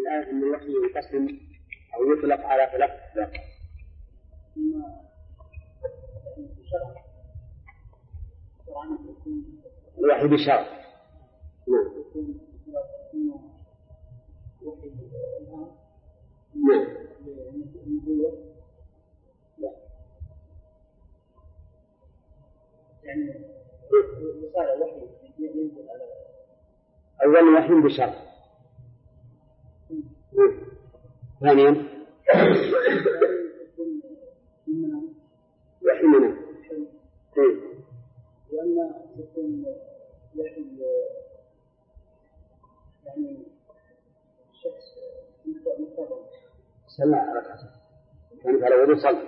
الآية أن الوحي ينقسم أو يطلق على ثلاث أطلاق. الوحي بشرع. أولا وحي بشرع. ثانيا وحي منه. وأن يكون وحي يعني شخص مستقبل صلى على ركعته كانت على وضوء صلى.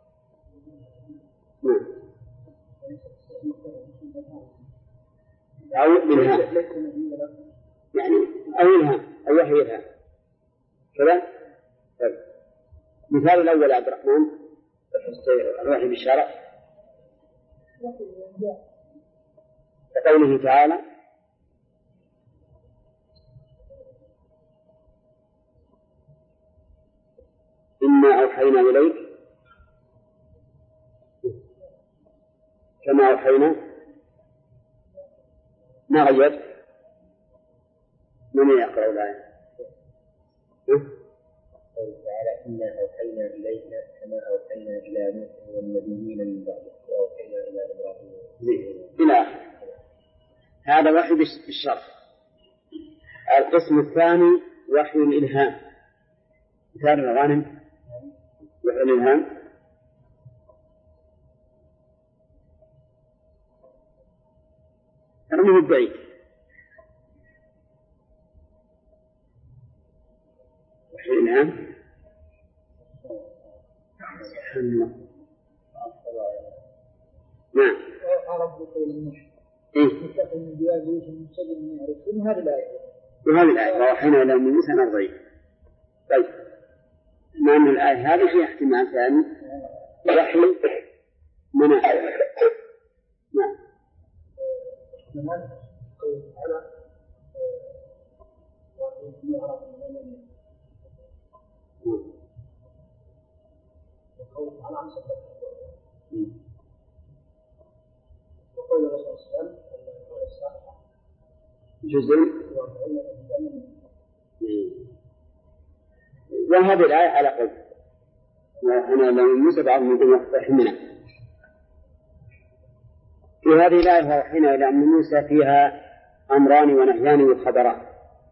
أو إلهام يعني أو إلهام أو وحي إلهام كذا. مثال الأول عبد الرحمن الوحي بالشرع كقوله تعالى إنا أوحينا إليك كما أوحينا ما غير من يقرأ الآية تعالى إنا أوحينا إليك كما أوحينا إلى نوح والنبيين من بعده وأوحينا إلى إبراهيم إلى آخره. هذا وحي بالشرع. القسم الثاني وحي الإلهام. مثال الغانم وحي الإلهام رميه البعيد وحي الإلهام نعم. وهذه الآية ووحينا إلى موسى أن أرضيه. طيب مع أن الآية هذه فيها احتمال ثاني وحي منع. نعم. جزء وهذه الآية على قول وأنا لو موسى بعض من وحينا في هذه الآية وحينا إلى أن موسى فيها أمران ونهيان وخبران.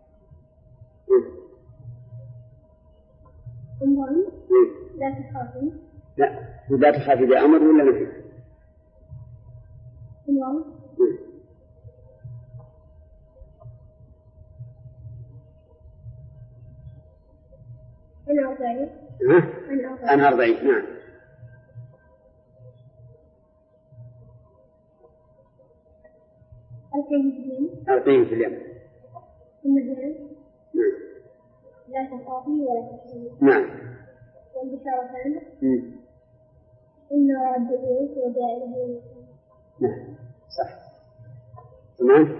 لا تخافي. لا تخافي بأمر ولا نهي. أنا 40. نعم. ألقيه في اليم. لا تخافي ولا تحزني. نعم. والبشارتان إن رد إليك وجائله. نعم صح. تمام.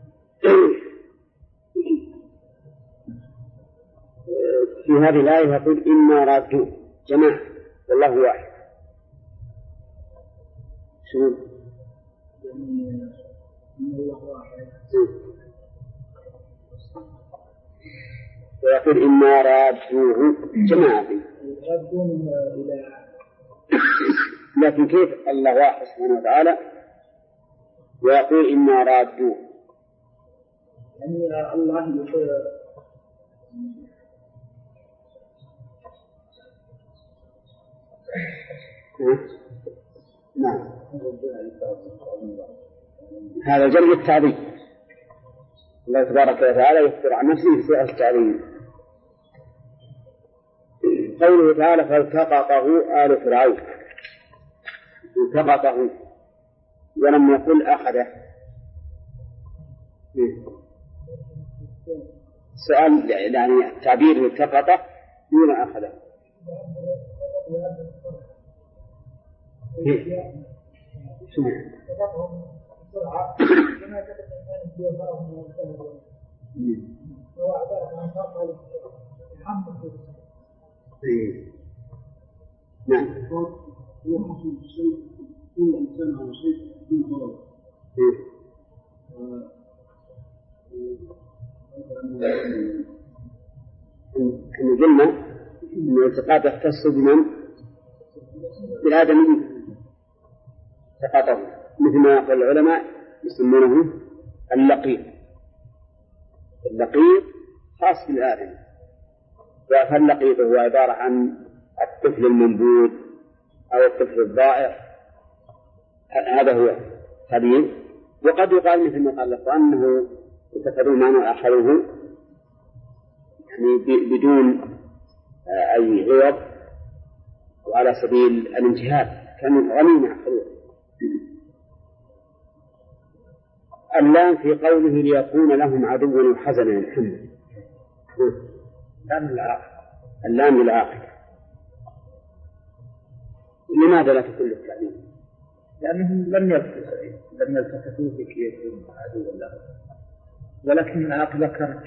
في هذه الآية يقول إنا رادوه جماعة والله واحد. شنو؟ ويقول إنا رادوه جماعة. لكن كيف الله واحد سبحانه وتعالى ويقول إنا رادوه؟ يعني الله يقول نعم. هذا جلب التعظيم. الله تبارك وتعالى يخبر عن نفسه في سورة التعظيم. قوله تعالى فالتقطه آل فرعون. التقطه ولم يقل أخذه. سؤال يعني التعبير التقطه دون أخذه. نعم. هو حصل الشيء كل إنسان على شيء من غلط. إحنا قلنا إن الالتقاط يختص بمن؟ بالآدميين التقاطه، مثل ما يقول العلماء يسمونه اللقيط. اللقيط خاص بالآدم، فاللقيط هو عبارة عن الطفل المنبوذ أو الطفل الضائع، هذا هو قليل. وقد يقال مثل ما قال الإخوان أنه يتخذون معنى آخره يعني بدون أي عوض وعلى سبيل الانتهاك، كانوا غنيمة آخره. اللام في قوله ليكون لهم عدوا وحزنا الحمد، اللام للعاقل. لماذا لا تكون للتعليم؟ لأنهم لم يلتفتوا بك يكون عدوا لهم، ولكن العاقبة كانت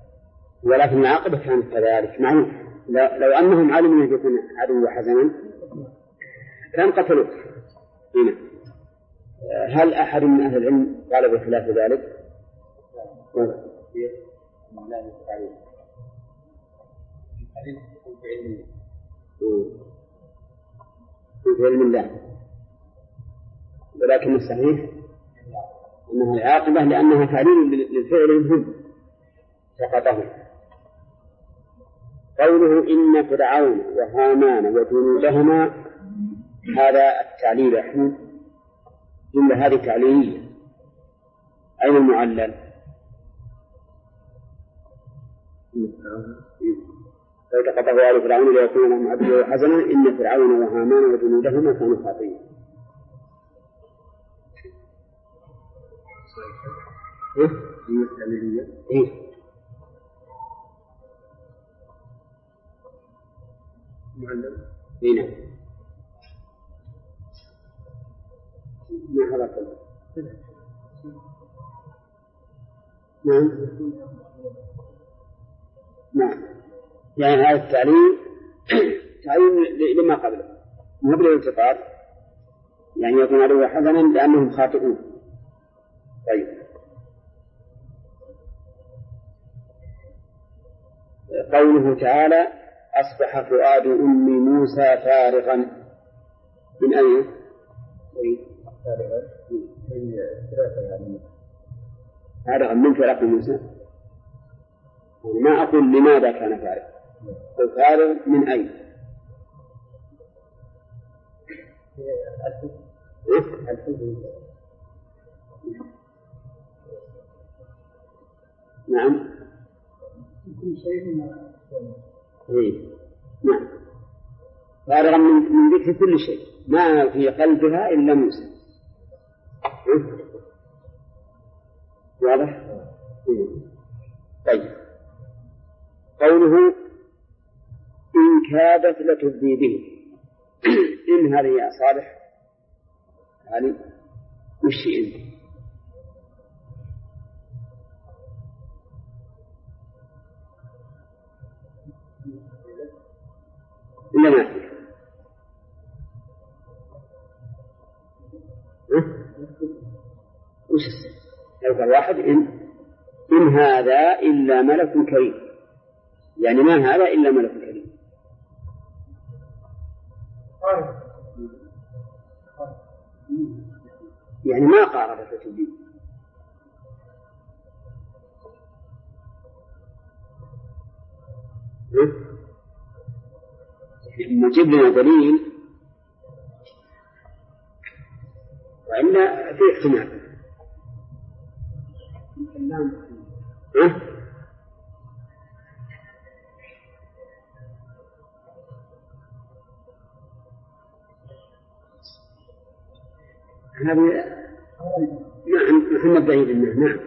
كذلك. معروف. لو أنهم علموا أن يكون عدوا وحزنا كان قتلوه. هنا هل أحد من أهل العلم قال بخلاف ذلك؟ في علم الله، ولكن الصحيح أنها العاقبة لأنها تعليل للفعل منهم سقطه. قوله إن فرعون وهامان وجنودهما، هذا التعليل أحمد جملة هذه تعليلية. أين المعلل؟ فالتقطه آل فرعون ليكون لهم عدوا وحزنا إن فرعون وهامان وجنودهما كانوا خاطئين. معلم هنا ما هذا كله. نعم يعني هذا التعليم لما قبله مو بالالتقاط، يعني يكون عدوا حزنا لأنهم خاطئون. طيب قوله تعالى أصبح فؤاد أم موسى فارغا من أين؟ فارغا من فراق موسى. ما أقول لماذا كان فارغ، فارغ من أين؟ نعم كل شيء نعم فارغا من ذكر كل شيء، ما في قلبها إلا موسى. واضح؟ طيب قوله إن كادت لتبدي به، إن هذه يا صالح يعني وش إن؟ إلا ما وش لو قال واحد إن هذا إلا ملك كريم، يعني ما هذا إلا ملك كريم. يعني ما قاربت الدين. نجيب لنا دليل وإلا في احتمال. هذه نعم محمد بعيد منه. نعم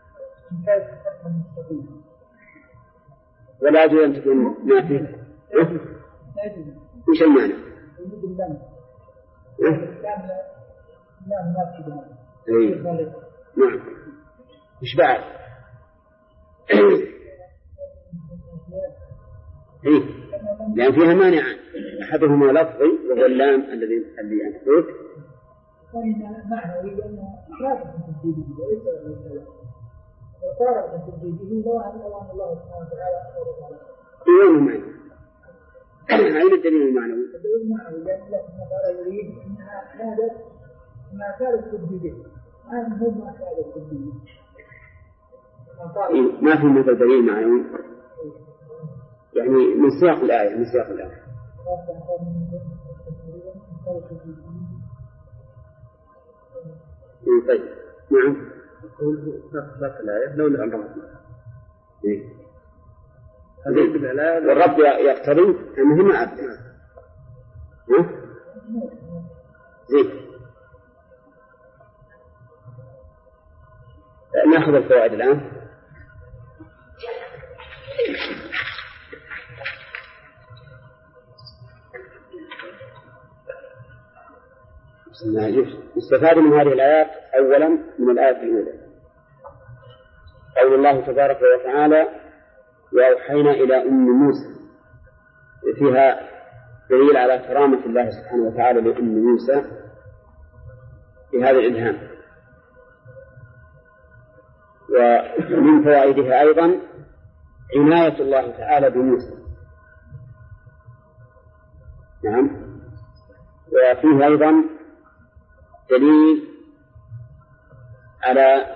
ولا يجوز أن تكون نافية. وش المعنى؟ نعم وش بعد؟ إيه؟ لأن فيها مانعان، أحدهما لفظي وهو اللام الذي أنت قلت، معنوي لأنه لا تكون تجديده وليس الكلام. وصار تجديده لو أن الله سبحانه وتعالى أمر تعالى. أين المعنى؟ أين الدليل المعنوي؟ الدليل المعنوي لأن الله سبحانه وتعالى يريد أنها كادت ما كانت تجديده، هو ما كانت تجديده. ما في مثل دليل معنوي، يعني من سياق الآية، من سياق الآية. طيب نعم. سياق الآية لو الأمر والرب يقتضي أنه ما أبدأ. زين، نأخذ الفوائد الآن. استفاد من هذه الآيات أولا من الآية الأولى قول الله تبارك وتعالى وأوحينا إلى أم موسى، فيها دليل على كرامة الله سبحانه وتعالى لأم موسى في هذا الإلهام. ومن فوائدها أيضا عناية الله تعالى بموسى. نعم. وفيه أيضا دليل على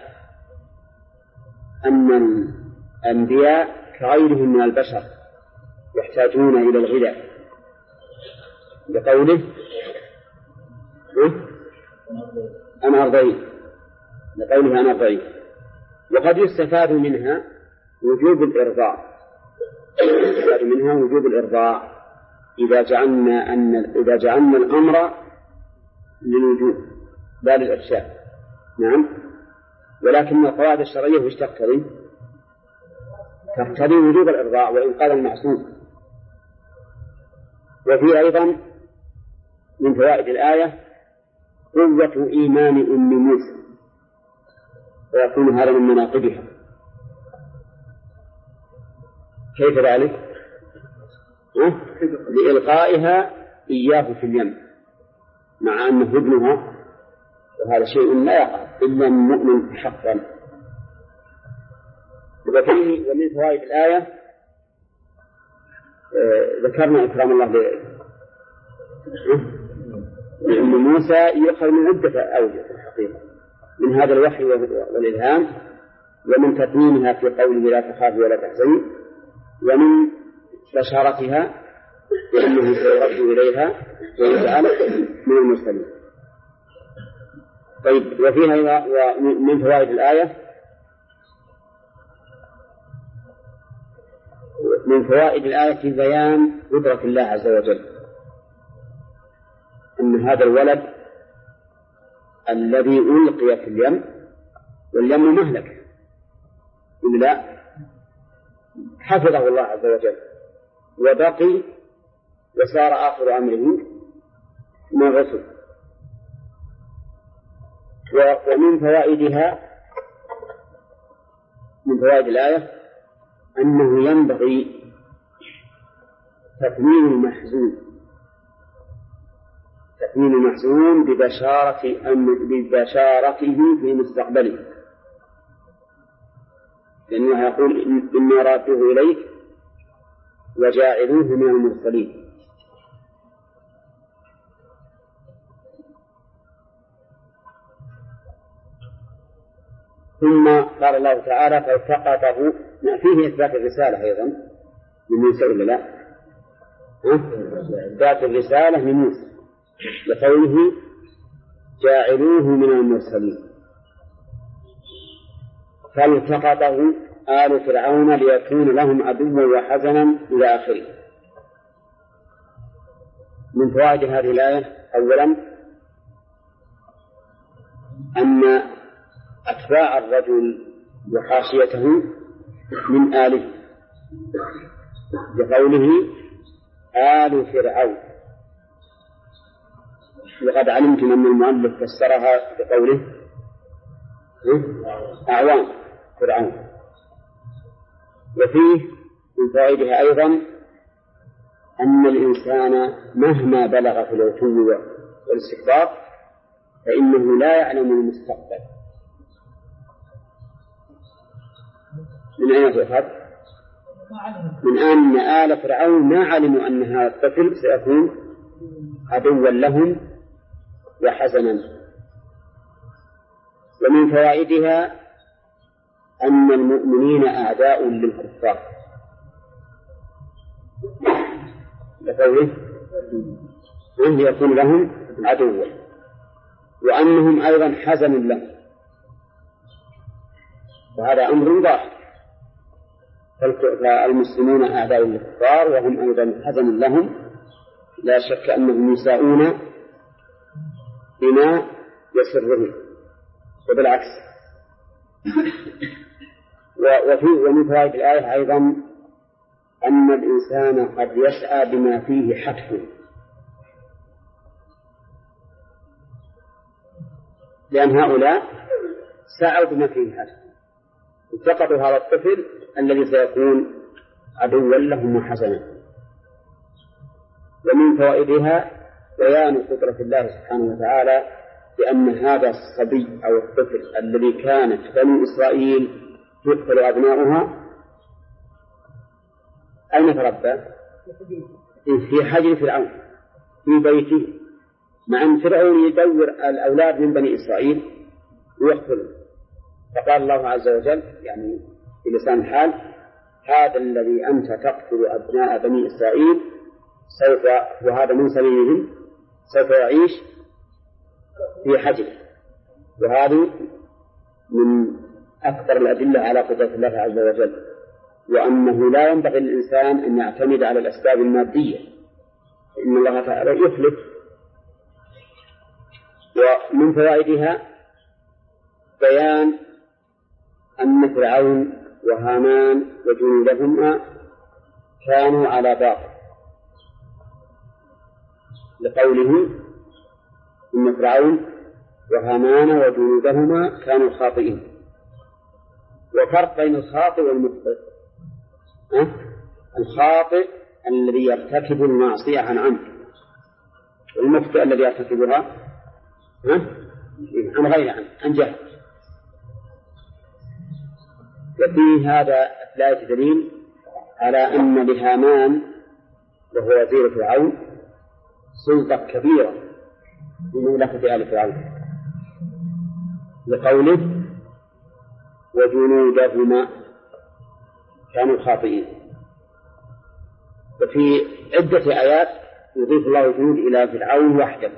أن الأنبياء كغيرهم من البشر يحتاجون إلى الغذاء، بقوله أنا أرضعين، بقوله أنا أرضعين. وقد يستفاد منها وجوب الإرضاع، يستفاد منها وجوب الإرضاع إذا جعلنا الأمر للوجوب لا للإرشاد. نعم. ولكن القواعد الشرعية وش تقتضي؟ تقتضي وجوب الإرضاع وإنقاذ المعصوم. وفي أيضا من فوائد الآية قوة إيمان أم موسى، ويكون هذا من مناقبها. كيف ذلك؟ لإلقائها إياه في اليم مع أنه ابنها، وهذا شيء لا يقع إلا من مؤمن حقا. ومن فوائد الآية ذكرنا إكرام الله لأم موسى يؤخذ من عدة أوجه الحقيقة، من هذا الوحي والإلهام، ومن تطمينها في قوله لا تخافي ولا تحزني، ومن بشارتها بأنه سيرد إليها ويجعل من المرسلين. طيب، وفيها ومن فوائد الآية من فوائد الآية بيان قدرة الله عز وجل، أن هذا الولد الذي ألقي في اليم، واليم مهلك إلا حفظه الله عز وجل وبقي وصار آخر أمره من الرسل. ومن فوائدها من فوائد الآية أنه ينبغي تثمين المحزون ببشارته في مستقبله، لأنه يقول إني رادوه إليك وجاعلوه من المرسلين. ثم قال الله تعالى فالتقطه، فيه إثبات الرسالة أيضا من موسى ولا لا؟ إثبات الرسالة من موسى لقوله جاعلوه من المرسلين. فالتقطه آل فرعون ليكون لهم عدوا وحزنا إلى آخره. من فوائد هذه الآية أولا أن أتباع الرجل وحاشيته من آله، بقوله آل فرعون، وقد علمتم أن المؤلف فسرها بقوله أعوان فرعون. وفيه من فوائدها أيضا أن الإنسان مهما بلغ في العتو والاستكبار فإنه لا يعلم المستقبل. من أين تؤخذ؟ من أن آل فرعون ما علموا أن هذا الطفل سيكون عدوا لهم وحزنا. ومن فوائدها أن المؤمنين أعداء للكفار لقوله يكون لهم عدوا، وأنهم أيضا حزن لهم، وهذا أمر ظاهر. فالمسلمون أعداء للكفار وهم أيضا حزن لهم، لا شك أنهم يساءون بما يسرهم وبالعكس. ومن فوائد الآية أيضا أن الإنسان قد يسعى بما فيه حتف، لأن هؤلاء سعوا بما فيه حتف، التقطوا هذا الطفل الذي سيكون عدوا لهم وحزنا. ومن فوائدها بيان قدرة الله سبحانه وتعالى بأن هذا الصبي أو الطفل الذي كانت بني إسرائيل يقتل أبناؤها أين تربى؟ في حجر فرعون في بيته، مع أن فرعون يدور الأولاد من بني إسرائيل ويقتلهم. فقال الله عز وجل يعني في لسان الحال: هذا الذي أنت تقتل أبناء بني إسرائيل سوف، وهذا من سبيلهم، سوف يعيش في حجر. وهذه من أكثر الأدلة على قدرة الله عز وجل، وأنه لا ينبغي للإنسان أن يعتمد على الأسباب المادية، إن الله تعالى يخلف. ومن فوائدها بيان أن فرعون وهامان وجنودهما كانوا على باطل، لقوله: إن فرعون وهامان وجنودهما كانوا خاطئين. وفرق بين الخاطئ والمخطئ: الخاطئ الذي يرتكب المعصية عن عمد، والمخطئ الذي يرتكبها عن غير عمد، عن جهل. وفي هذا الآية دليل على أن لهامان وهو وزير فرعون سلطة كبيرة في مملكة آل فرعون، لقوله: وجنودهما كانوا خاطئين. وفي عدة آيات يضيف الله الجنود إلى فرعون وحده،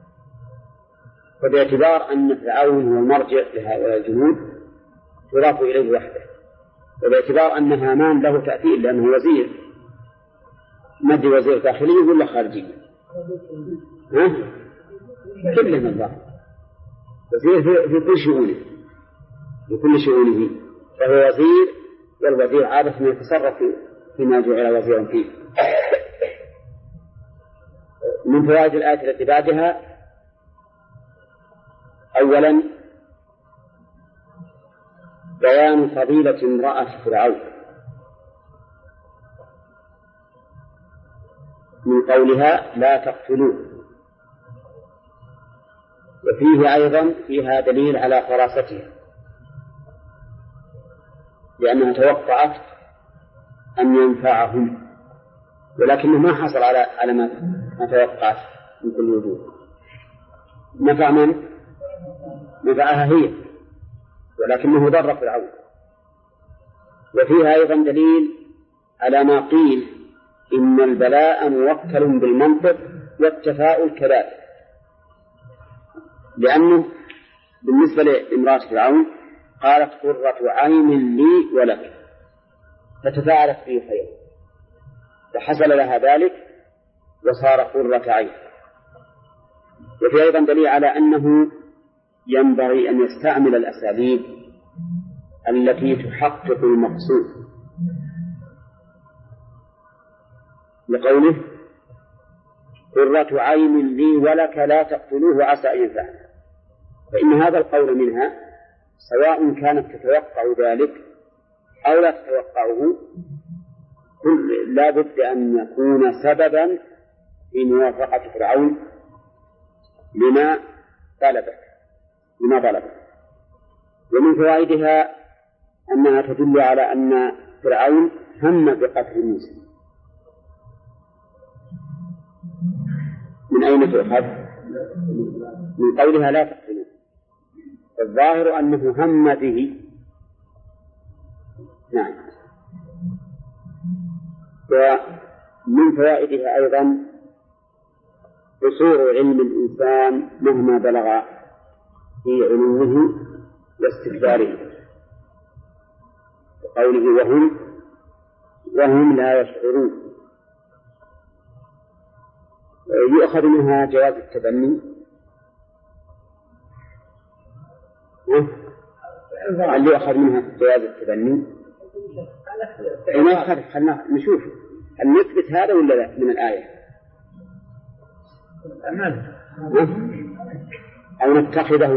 فباعتبار أن فرعون هو المرجع لهؤلاء الجنود يضاف إليه وحده، وباعتبار أن هامان له تأثير لأنه وزير، مد وزير داخلي ولا خارجي؟ كله من الله، وزير في كل شؤونه، في كل شؤونه، فهو وزير، والوزير عادة يتصرف فيما جعل وزيرا فيه. من فوائد الآية التي بعدها: أولا بيان فضيلة امرأة فرعون من قولها: لا تقتلوه. وفيه أيضا فيها دليل على فراستها، لأنها توقعت أن ينفعهم، ولكنه ما حصل على ما توقعت من كل وجوه. نفع من؟ نفعها هي، ولكنه ضر فرعون. وفيها أيضا دليل على ما قيل إن البلاء موكل بالمنطق والتفاؤل كذلك، لأنه بالنسبة لامرأة فرعون قالت: قرة عين لي ولك، فتفاعلت فيه خير، فحصل لها ذلك وصار قرة عين. وفي أيضا دليل على أنه ينبغي أن يستعمل الأساليب التي تحقق المقصود، لقوله: قرة عين لي ولك لا تقتلوه عسى أن ينفعنا. فإن هذا القول منها سواء كانت تتوقع ذلك أو لا تتوقعه لا بد أن يكون سببا في موافقة فرعون لما طلبه. ومن فوائدها أنها تدل على أن فرعون هم بقتل موسى. من أين تؤخذ؟ من قولها لا تقتلوه. الظاهر أنه هم به. نعم. ومن فوائدها أيضا قصور علم الإنسان مهما بلغ في علوه واستكباره، وقوله وهم لا يشعرون. يؤخذ منها جواز التبني. هل يؤخذ منها جواز التبني؟ خلنا نشوف هل نثبت هذا ولا لا من الآية، أو نتخذه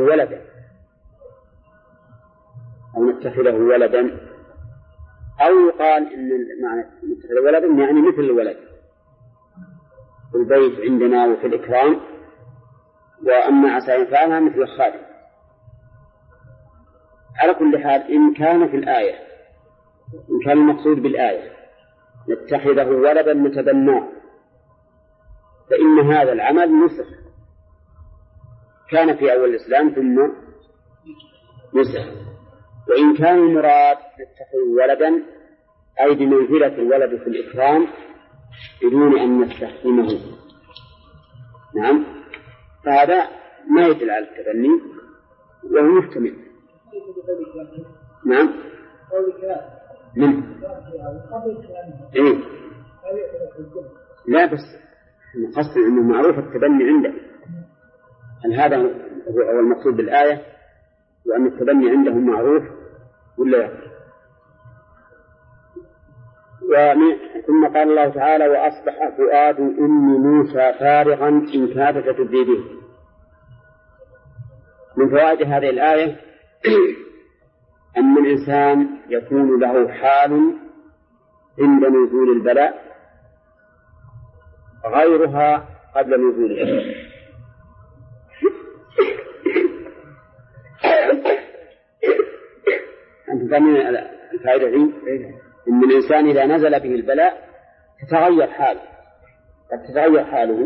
ولدا، أو يقال إن معنى نتخذ ولدا يعني مثل الولد في البيت عندنا وفي الإكرام، وأما عسى ينفعنا مثل الخادم. على كل حال إن كان في الآية، إن كان المقصود بالآية نتخذه ولدا نتبناه، فإن هذا العمل نسخ، كان في أول الإسلام ثم نسخ. وإن كان المراد نتخذه ولدا أي بمنزلة الولد في الإكرام بدون أن نستخدمه، نعم، فهذا ما يدل على التبني وهو محتمل. نعم. إيه؟ لا، بس نقصد أنه معروف التبني عنده. هل هذا هو المقصود بالآية وأن التبني عندهم معروف ولا؟ ثم قال الله تعالى وأصبح فؤاد أم موسى فارغا إن كادت تبدي به. من فوائد هذه الآية أن الإنسان يكون له حال عند نزول البلاء غيرها قبل نزوله. أنت فاهمين الفائدة دي؟ إن الإنسان إذا نزل به البلاء تتغير حاله، قد تتغير حاله.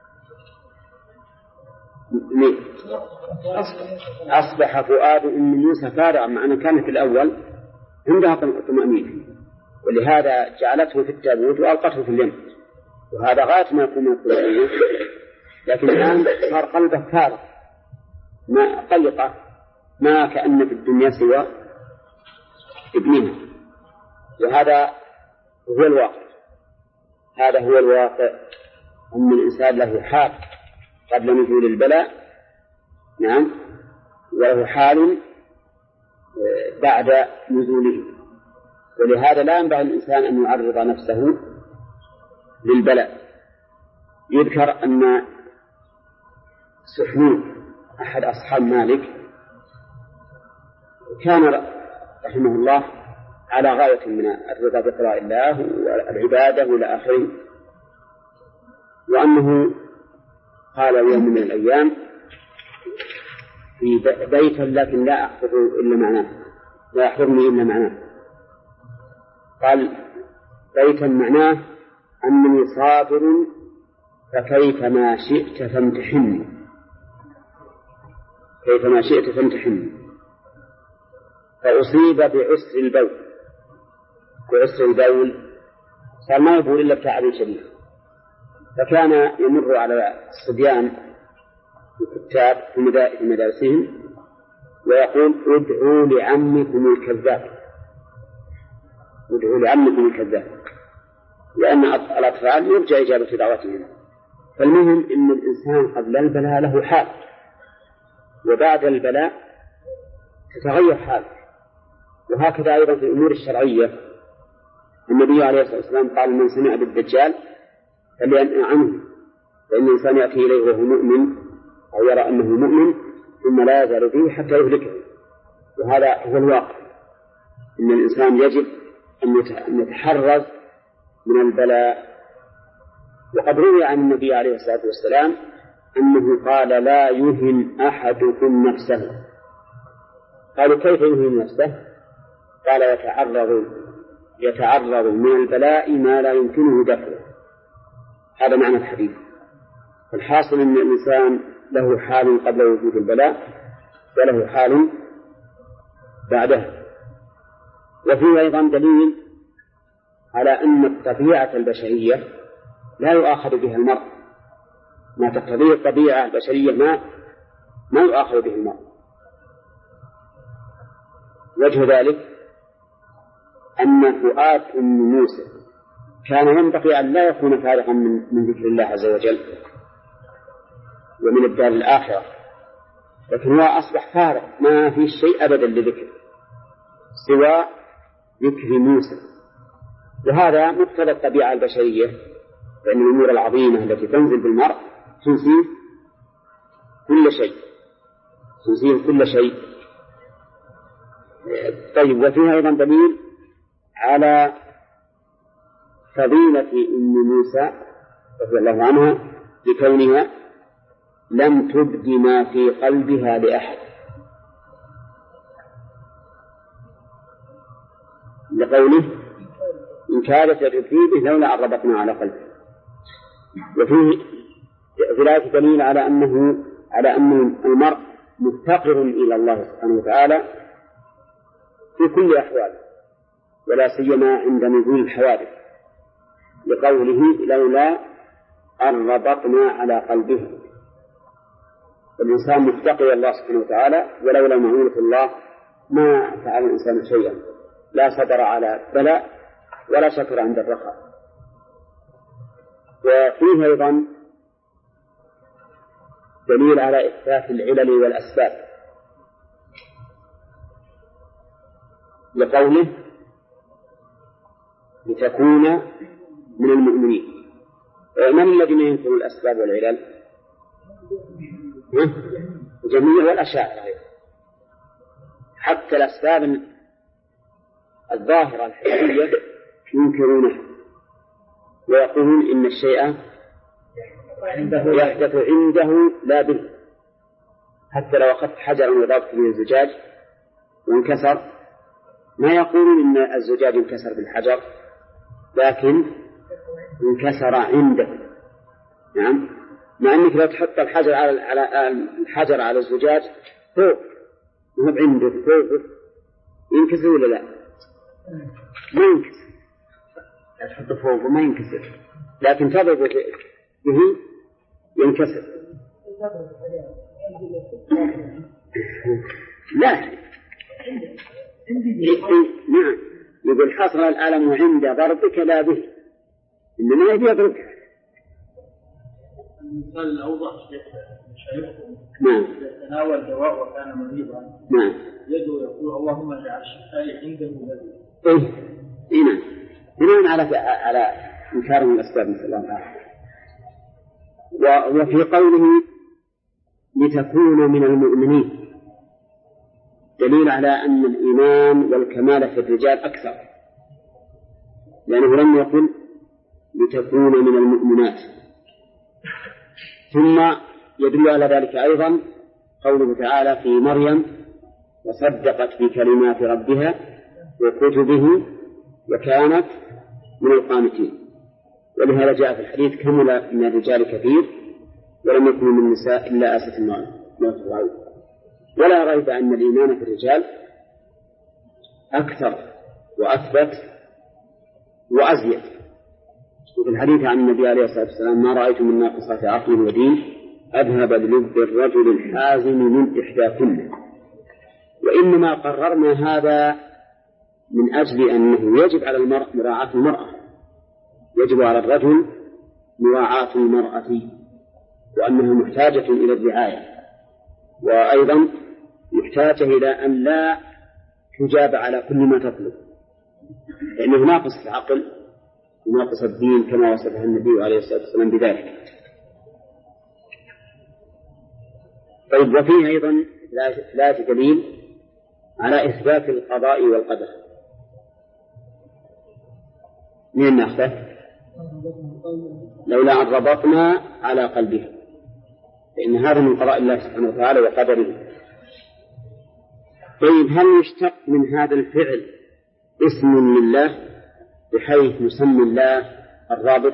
أصبح فؤاد أم موسى فارغا، معنى كان في الأول عندها طمأنينة، ولهذا جعلته في التابوت وألقته في اليم، وهذا غاية ما يكون من الطمأنينة. لكن الآن صار قلبه فارغ، ما قلقه، ما كأن في الدنيا سوى ابنها. وهذا هو الواقع، هذا هو الواقع، أن الإنسان له حال قبل نزول البلاء، نعم، وله حال بعد نزوله. ولهذا لا ينبغي الإنسان أن يعرض نفسه للبلاء. يذكر أن سحنون أحد أصحاب مالك كان رحمه الله على غاية من الرضا بقضاء الله والعبادة إلى آخره، وأنه قال يوم من الأيام في بيتا لكن لا أحفظ إلا معناه، لا يحضرني إلا معناه، قال بيتا معناه أنني صابر فكيفما شئت فامتحني، كيفما شئت فامتحني. فأصيب بعسر البول، بعسر البول صار ما يبول إلا بتعب شديد، فكان يمر على الصبيان الكتاب في مدارسهم ويقول ادعوا لعمكم الكذاب، ادعوا لعمكم الكذاب، لأن الأطفال يرجى إجابة دعوتهم. فالمهم إن الإنسان قبل البلاء له حال، وبعد البلاء تتغير حاله. وهكذا أيضا في الأمور الشرعية، النبي عليه الصلاة والسلام قال من سمع بالدجال فلينأ عنه، فإن الإنسان يأتي إليه وهو مؤمن أو يرى أنه مؤمن ثم لا يزال به حتى يهلكه. وهذا هو الواقع، إن الإنسان يجب أن يتحرز من البلاء. وقد روي عن النبي عليه الصلاة والسلام أنه قال لا يهن أحدكم نفسه. قالوا كيف يهن نفسه؟ قال يتعرض من البلاء ما لا يمكنه دفعه. هذا معنى الحديث. الحاصل أن الإنسان له حال قبل وجود البلاء وله حال بعدها. وفيه أيضا دليل على أن الطبيعة البشرية لا يؤاخذ بها المرء، ما تقتضيه الطبيعة البشرية ما يؤاخذ به المرء. وجه ذلك أن فؤاد أم موسى كان ينبغي أن لا يكون فارغا من ذكر الله عز وجل ومن الدار الآخرة، لكن هو أصبح فارغ ما في شيء أبدا لذكر سوى ذكر موسى. وهذا مقتضى الطبيعة البشرية، لأن الأمور العظيمة التي تنزل بالمرء تنسيه كل شيء. طيب، وفيها أيضا دليل على فضيلة أم موسى رضي الله عنها لكونها لم تبد ما في قلبها لأحد، لقوله إن كادت لتبدي به لولا أن ربطنا على قلبه. وفيه ذلك دليل على أن المرء مفتقر إلى الله سبحانه وتعالى في كل أحواله، ولا سيما عند نزول الحوادث، لقوله لولا أن ربطنا على قلبه. الإنسان مفتقر إلى الله سبحانه وتعالى، ولولا معونة الله ما فعل الإنسان شيئا، لا صبر على بلاء ولا شكر عند الرخاء. وفيه أيضا دليل على إثبات العلل والأسباب، لقوله لتكون من المؤمنين. من الذين ينكرون الأسباب والعلل؟ الجميع والأشاعرة. حتى الأسباب الظاهرة الحسية ينكرونها ويقولون إن الشيء يحدث عنده لا به. حتى لو أخذت حجرا وضربت به الزجاج وانكسر ما يقولون إن الزجاج انكسر بالحجر، لكن انكسر عنده. نعم، مع أنك لو تحط الحجر على الزجاج فوق وهو عنده فوق ينكسر ولا لا؟ ما ينكسر. تحط فوق وما ينكسر، لكن تضرب به ينكسر. لا، نعم، يقول حصل الألم عند ضربك لا به، إنما يبي يضربك. المثال الأوضح شيخ نعم، تناول دواء وكان مريضا، نعم، يدعو يقول اللهم اجعل شفائي عنده الذي. نعم، بناء على إنكار من الأسباب، نسأل الله تعالى. وفي قوله لتكون من المؤمنين دليل على أن الإيمان والكمال في الرجال أكثر، لأنه لم يقل لتكون من المؤمنات. ثم يدل على ذلك أيضا قوله تعالى في مريم وصدقت بكلمات ربها وكتبه وكانت من القانتين. ولهذا جاء في الحديث كمل من الرجال كثير ولم يكن من النساء إلا آسة الموت. ولا ريب أن الإيمان في الرجال أكثر وأثبت وأزيد. وفي الحديث عن النبي عليه الصلاة والسلام ما رأيت من ناقصات عقل ودين أذهب للب الرجل الحازم من إحداكن. وإنما قررنا هذا من أجل أنه يجب على المرء مراعاة المرأة، يجب على الرجل مراعاة المرأة، وأنها محتاجة إلى الرعاية، وأيضا محتاجة إلى أن لا تجاب على كل ما تطلب، لأنه ناقص العقل وناقص الدين كما وصفه النبي عليه الصلاة والسلام بذلك. طيب، وفيه أيضا لا دليل على إثبات القضاء والقدر. من ناخذه؟ لولا أن ربطنا على قلبها، لأن هذا من قضاء الله سبحانه وتعالى وقدره. طيب هل يشتق من هذا الفعل اسم لله بحيث نسمي الله الرابط؟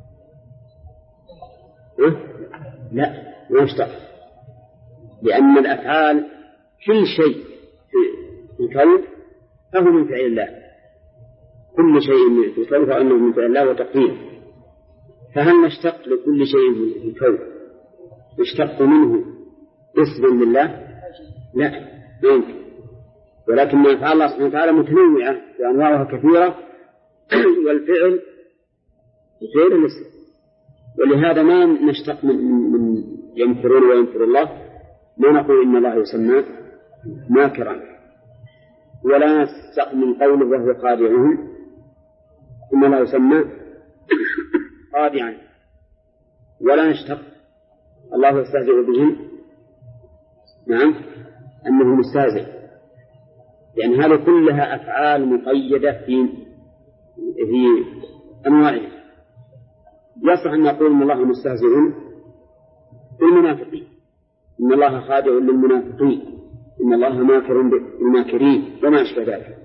لا، ما يشتق، لأن الأفعال كل شيء في الكون فهو من فعل الله، كل شيء في الكون فإنه من فعل الله وتقديره. فهل نشتق لكل شيء في الكون يشتق منه اسم لله؟ لا، ما يمكن. ولكن أفعال الله سبحانه وتعالى متنوعة وأنواعها كثيرة، والفعل غير الاسم، ولهذا ما نشتق من يمكرون ويمكر الله، ما نقول إن الله يسمى ماكرا، ولا نشتق من قوله وهو خادعهم إن الله يسمى خادعا، ولا نشتق الله يستهزئ بهم نعم أنه مستهزئ، لأن هذه كلها أفعال مقيدة في أنواعها. يصح أن نقول إن الله مستهزئ بالمنافقين، إن الله خادع للمنافقين، إن الله ماكر بالماكرين وما أشبه ذلك.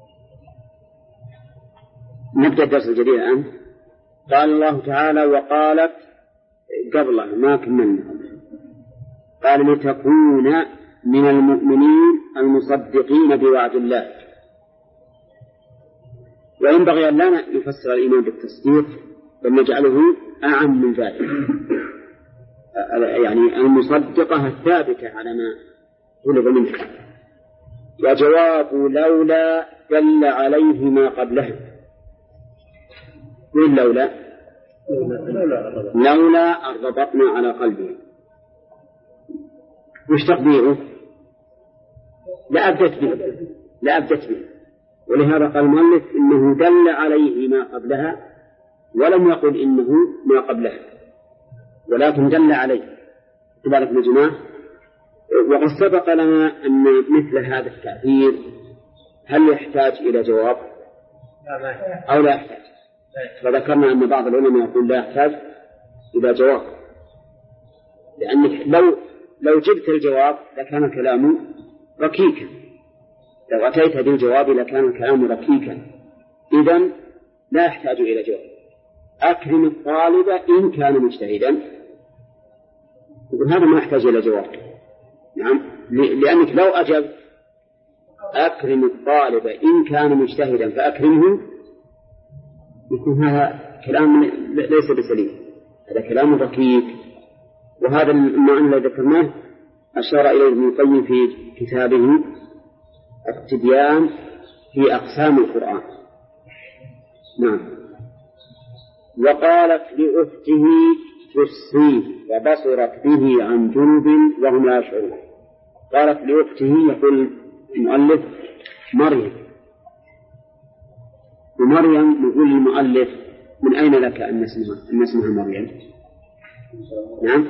نبدأ الدرس الجديد الآن. قال الله تعالى وقالت قبله ما كملنا، قال لتكون من المؤمنين المصدقين بوعد الله. وينبغي أن لا نفسر الإيمان بالتصديق بل نجعله أعم من ذلك، يعني المصدقة الثابتة على ما طلب منها. وجواب لولا دل عليه ما قبلها. من لولا أن ربطنا على قلبه، وش تقديره؟ لا أبدت به، ولهذا قال المؤلف إنه دل عليه ما قبلها، ولم يقل إنه ما قبلها، ولكن دل عليه. تبارك الجماعة. وقد سبق لنا أن مثل هذا التعبير هل يحتاج إلى جواب أو لا يحتاج؟ فذكرنا أن بعض العلماء يقول لا يحتاج إلى جواب، لأنك لو جبت الجواب لكان الكلام ركيكا، لو أتيت بالجواب لكان الكلام ركيكا، إذن لا يحتاج إلى جواب. أكرم الطالب إن كان مجتهدا، هذا ما يحتاج إلى جواب. نعم، لأنك لو أجبت أكرم الطالب إن كان مجتهدا فأكرمه، يكون هذا كلام ليس بسليم، هذا كلام ركيك. وهذا المعنى الذي ذكرناه أشار إليه ابن القيم في كتابه التبيان في أقسام القرآن. نعم. وقالت لأخته قصيه وبصرت به عن جنب وهم لا يشعرون. قالت لأخته، يقول المؤلف مريم، ومريم يقول المؤلف من أين لك أن اسمها مريم؟ نعم،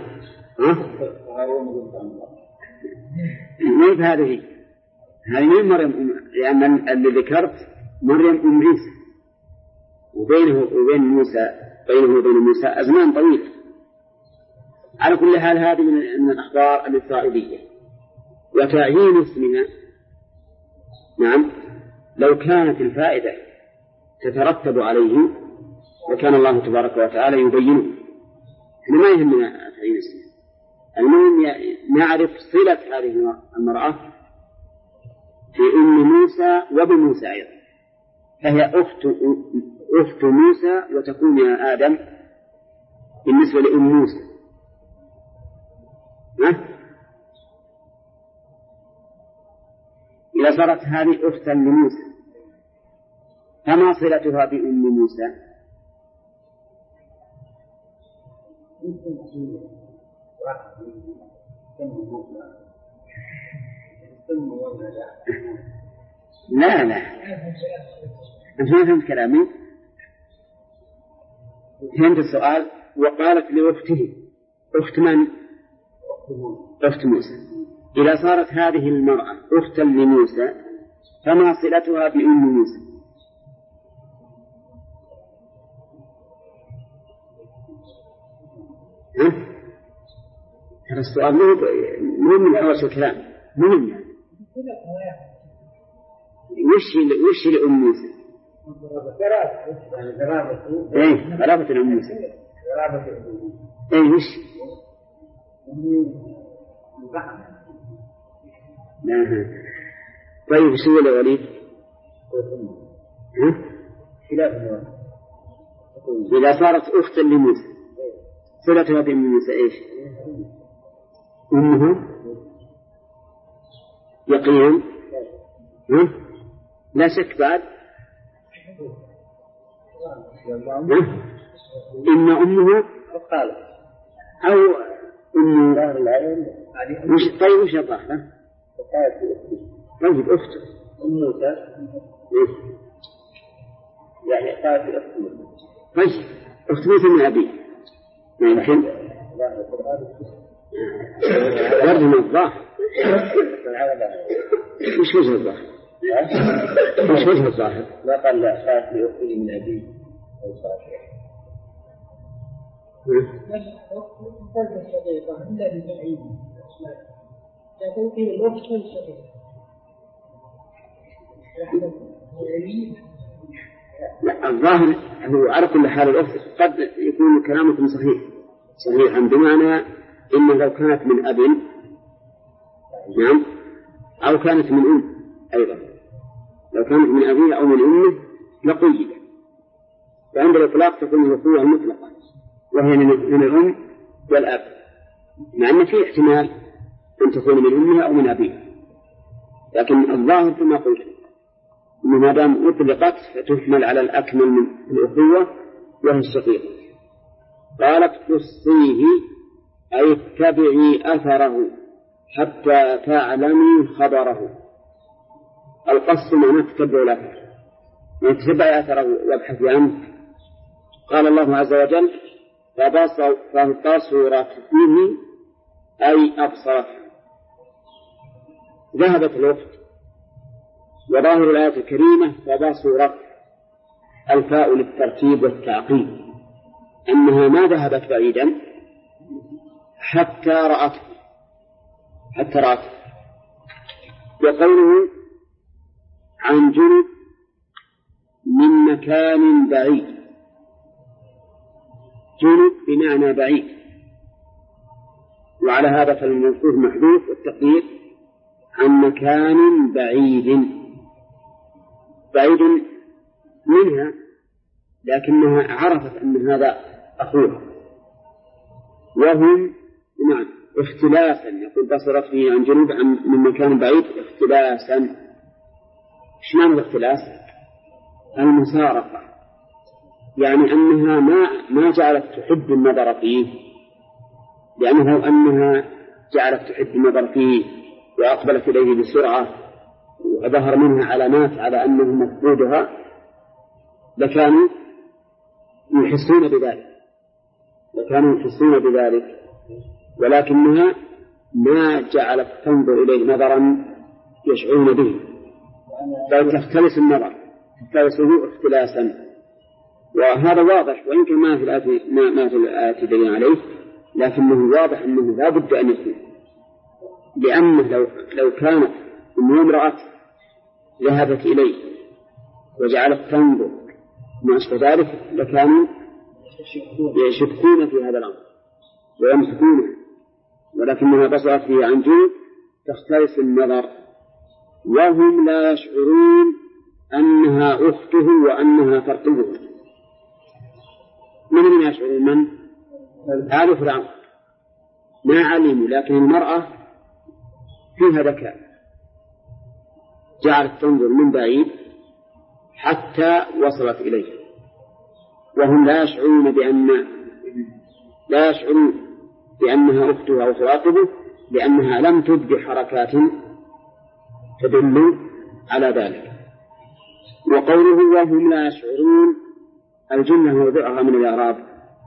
كيف هذه من مريم؟ لأن اللي ذكرت مريم أم عيسى، بينه وبين موسى أزمان طويلة. على كل حال هذه من الأخبار الإسرائيلية. وتعيين اسمها نعم لو كانت الفائدة تترتب عليه وكان الله تبارك وتعالى يبينه، ما يهمنا تعيين اسمها، المهم نعرف صلة هذه المرأة في أم موسى وبموسى أيضا، فهي أخت موسى وتكون يا آدم بالنسبة لأم موسى. إذا صارت هذه أختا لموسى فما صلتها بأم موسى؟ لا أنت ما فهمت كلامي؟ فهمت السؤال؟ وقالت لأخته، أخت من؟ أخت موسى. إذا صارت هذه المرأة أختا لموسى فما صلتها بأم موسى؟ هذا السؤال مهم من حواشي الكلام، مهم يعني. وش لأم موسى؟ قرابة الأم موسى. وش؟ طيب شو يا وليد؟ إذا صارت أختا لموسى صلتها بأم موسى إيش؟ أمه يقين لا شك بعد إن أمه أو أمه. طيب وش الظاهر؟ طيب أخته أم موسى يعني قالت أخت موسى. طيب أخت موسى من أبيه ما يمكن برضه من الظاهر. وش وجه الظاهر؟ وش وجه الظاهر؟ ما قال لا قالت لأخته من أبيه أو صاحبه. لا الظاهر هو على كل حال الأخت قد يكون كلامكم صحيحا بمعنى إنه لو كانت من أب نعم أو كانت من أم أيضا، لو كانت من أبيه أو من أمه لقيد، فعند الإطلاق تكون الأخوة المطلقة وهي من الأم والأب، مع أن في احتمال أن تكون من أمها أو من أبيها، لكن الظاهر كما قلت ما دام أطلقت فتحمل على الأكمل من الأخوة وهي الشقيقة. قالت قصيه أي اتبعي أثره حتى تعلمي خبره. القص معناه تتبع الأثر، يعني تتبع أثره وابحث عنه. قال الله عز وجل فبصرت به أي أبصرت. ذهبت الأخت، وظاهر الآية الكريمة فبصرت الفاء للترتيب والتعقيب، أنها ما ذهبت بعيدا حتى رأته. وقوله عن جنب من مكان بعيد، جنب بمعنى بعيد، وعلى هذا فالموصوف محذوف والتقدير عن مكان بعيد منها، لكنها عرفت أن هذا أخوها، وهم نعم اختلاسا. يقول بصرت فيه عن جنوب من مكان بعيد اختلاسا. ايش معنى الاختلاس؟ المسارقة، يعني أنها ما جعلت تحب النظر فيه، لأنه أنها جعلت تحب النظر فيه وأقبلت إليه بسرعة وظهر منها علامات على أنه مفقودها لكانوا يحسون بذلك، ولكنها ما جعلت تنظر إليه نظرا يشعرون به، بل تختلس النظر، تختلسه اختلاسا. وهذا واضح، وإن كان ما في الآية دليل عليه، لكنه واضح أنه لا بد أن يكون، لأنه لو كانت امرأة ذهبت إليه وجعلت تنظر ما أشبه ذلك لكانوا يشكون في هذا الأمر ويمسكونه، ولكنها بصرت فيه عن جنب تختلس النظر، وهم لا يشعرون أنها أخته وأنها ترقبه. من يشعرون؟ من؟ آل فرعون ما علموا، لكن المرأة فيها ذكاء، جعلت تنظر من بعيد حتى وصلت إليه، وهم لا يشعرون بأنها أخته أو تراقبه، لأنها لم تبدي حركات تدل على ذلك. وقوله وهم لا يشعرون، الجملة موضعها من الإعراب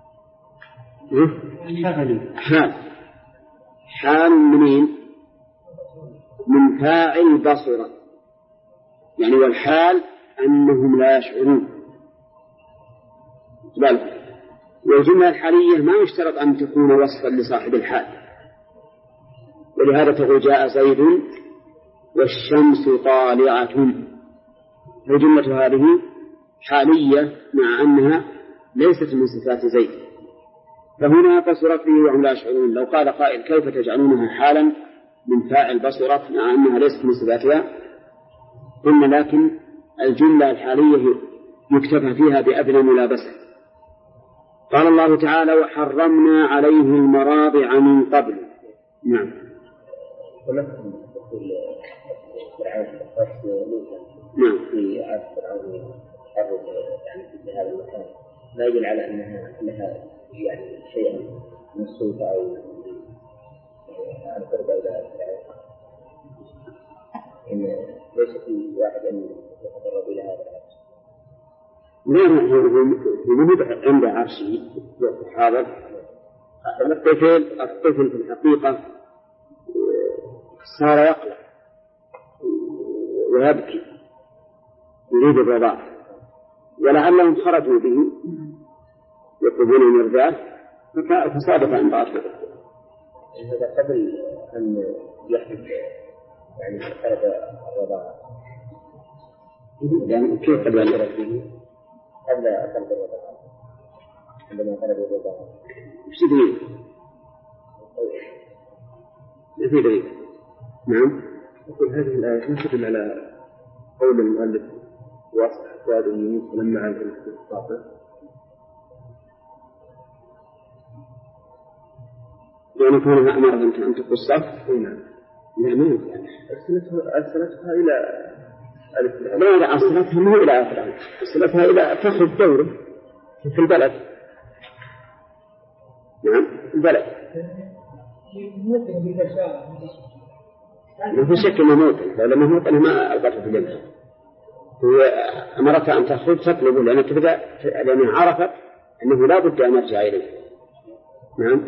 حال منين؟ من فاعل بصرة، يعني والحال أنهم لا يشعرون. بل والجملة الحالية ما يشترط أن تكون وصفا لصاحب الحال، ولهذا تقول جاء زيد والشمس طالعة، الجملة هذه حالية مع أنها ليست من صفات زيد، فهنا بصرت به وهم لا يشعرون. لو قال قائل كيف تجعلونها حالا من فاعل بصرت مع أنها ليست من صفاتها؟ قلنا لكن الجملة الحالية يكتفى فيها بأدنى ملابسة. قال الله تعالى وحرمنا عليه المراضع من قبل. نعم. نعم. في عهد فرعون حرب يعني في هذا المكان لا يدل على أنها لها يعني شيئا من السلطة أو القرب إلى فرعون، إن ليس في واحد أن يتقرب إلى هذا العرش. لا، هو مبعد عند عرشه حاضر. الطفل في الحقيقة صار يقلق ويبكي يريد الرضاعة، ولعلهم خرجوا به يطلبون المرضعة فصادف امرأته. هذا قبل أن يحدث يعني خرج الرضاعة، يعني كيف قبل أن يخرج به؟ قبل خرج الرضاعة، عندما خرج الرضاعة ايش تدري؟ ما في دليل. نعم. يقول هذه الآية تدل على قول المؤلف واصح واد يونس لما عن الاستطاعة، يعني كونها أمر أن تقول الصف. نعم. لا ما يمكن. أرسلتها إلى لا أرسلتها مو إلى فرعون، أرسلتها إلى تأخذ دوره في البلد. نعم في البلد. ما في شك إنه موطن، لما موطن ما ألقته في الجنة. هي أمرتها أن تخرج تطلبه لأن تبدأ لأنها عرفت أنه لا بد أن يرجع إليه. نعم.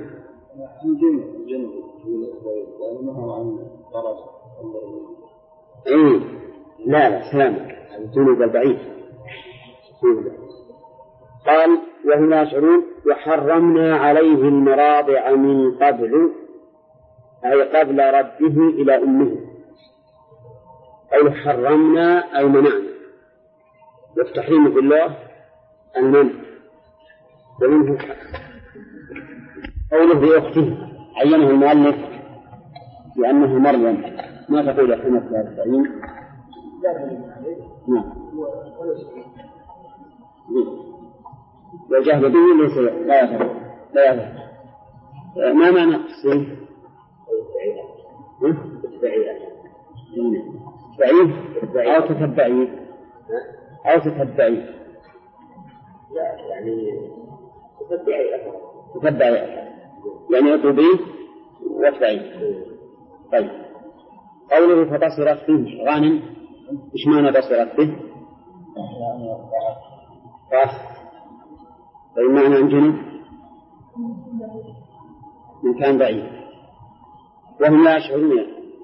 إيه لا سلامك الجنوب البعيد. قال وهم لا يشعرون وحرمنا عليه المراضع من قبل، أي قبل رده إلى أمه، أي حرمنا أي منعنا، والتحريم بالله المنع. ومنه قوله بأخته عينه المؤلف لأنه مريم، ما تقول يا حمد يا السعين؟ نعم. والجهل به ليس لا يفعل. ما معنى التفصيل؟ بعيد أو تتبعي أو تتبعي؟ لا يعني تتبعي يعني يطلبيه واتبعي. طيب قوله فبصرت به غانم، إيش معنى بصرت به؟ طيب معنى عن جنب مكان بعيد وهم لا يشعرون.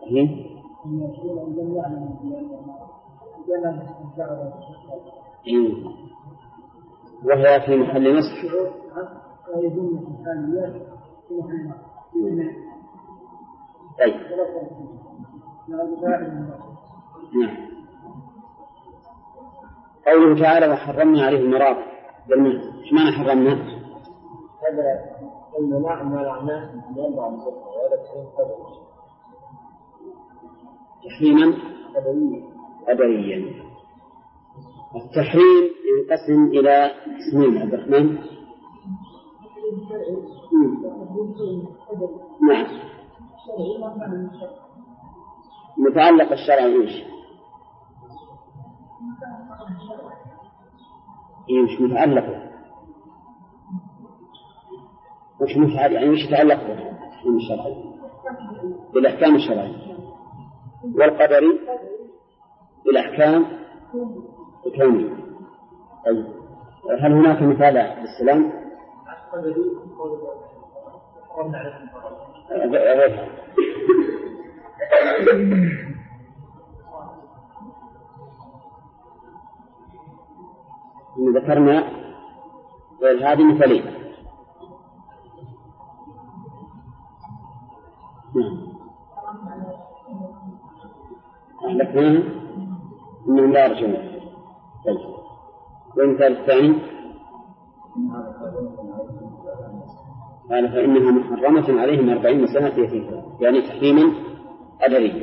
وهي في محل نصب. طيب نعم. قوله تعالى وحرمنا عليه المراضع، ايش معنى حرمنا؟ هذا المناع ما لعناه من ينبع بصفه، وهذا تحريما أبويا. التحريم ينقسم إلى قسمين عبد الرحمن. نعم. متعلق الشرع ايش؟ مش متعلق وش متعلق يعني مش يتعلق بالحكم الشرعي بالأحكام الشرعية، والقدري بالأحكام الكونية. طيب هل هناك مثال للسلام؟ ذكرنا هذه مثالين. إنهم لا يرجعون. طيب والمثال الثاني قال فإنها محرمة عليهم 40 سنة يتيما، يعني تحريما أبديا.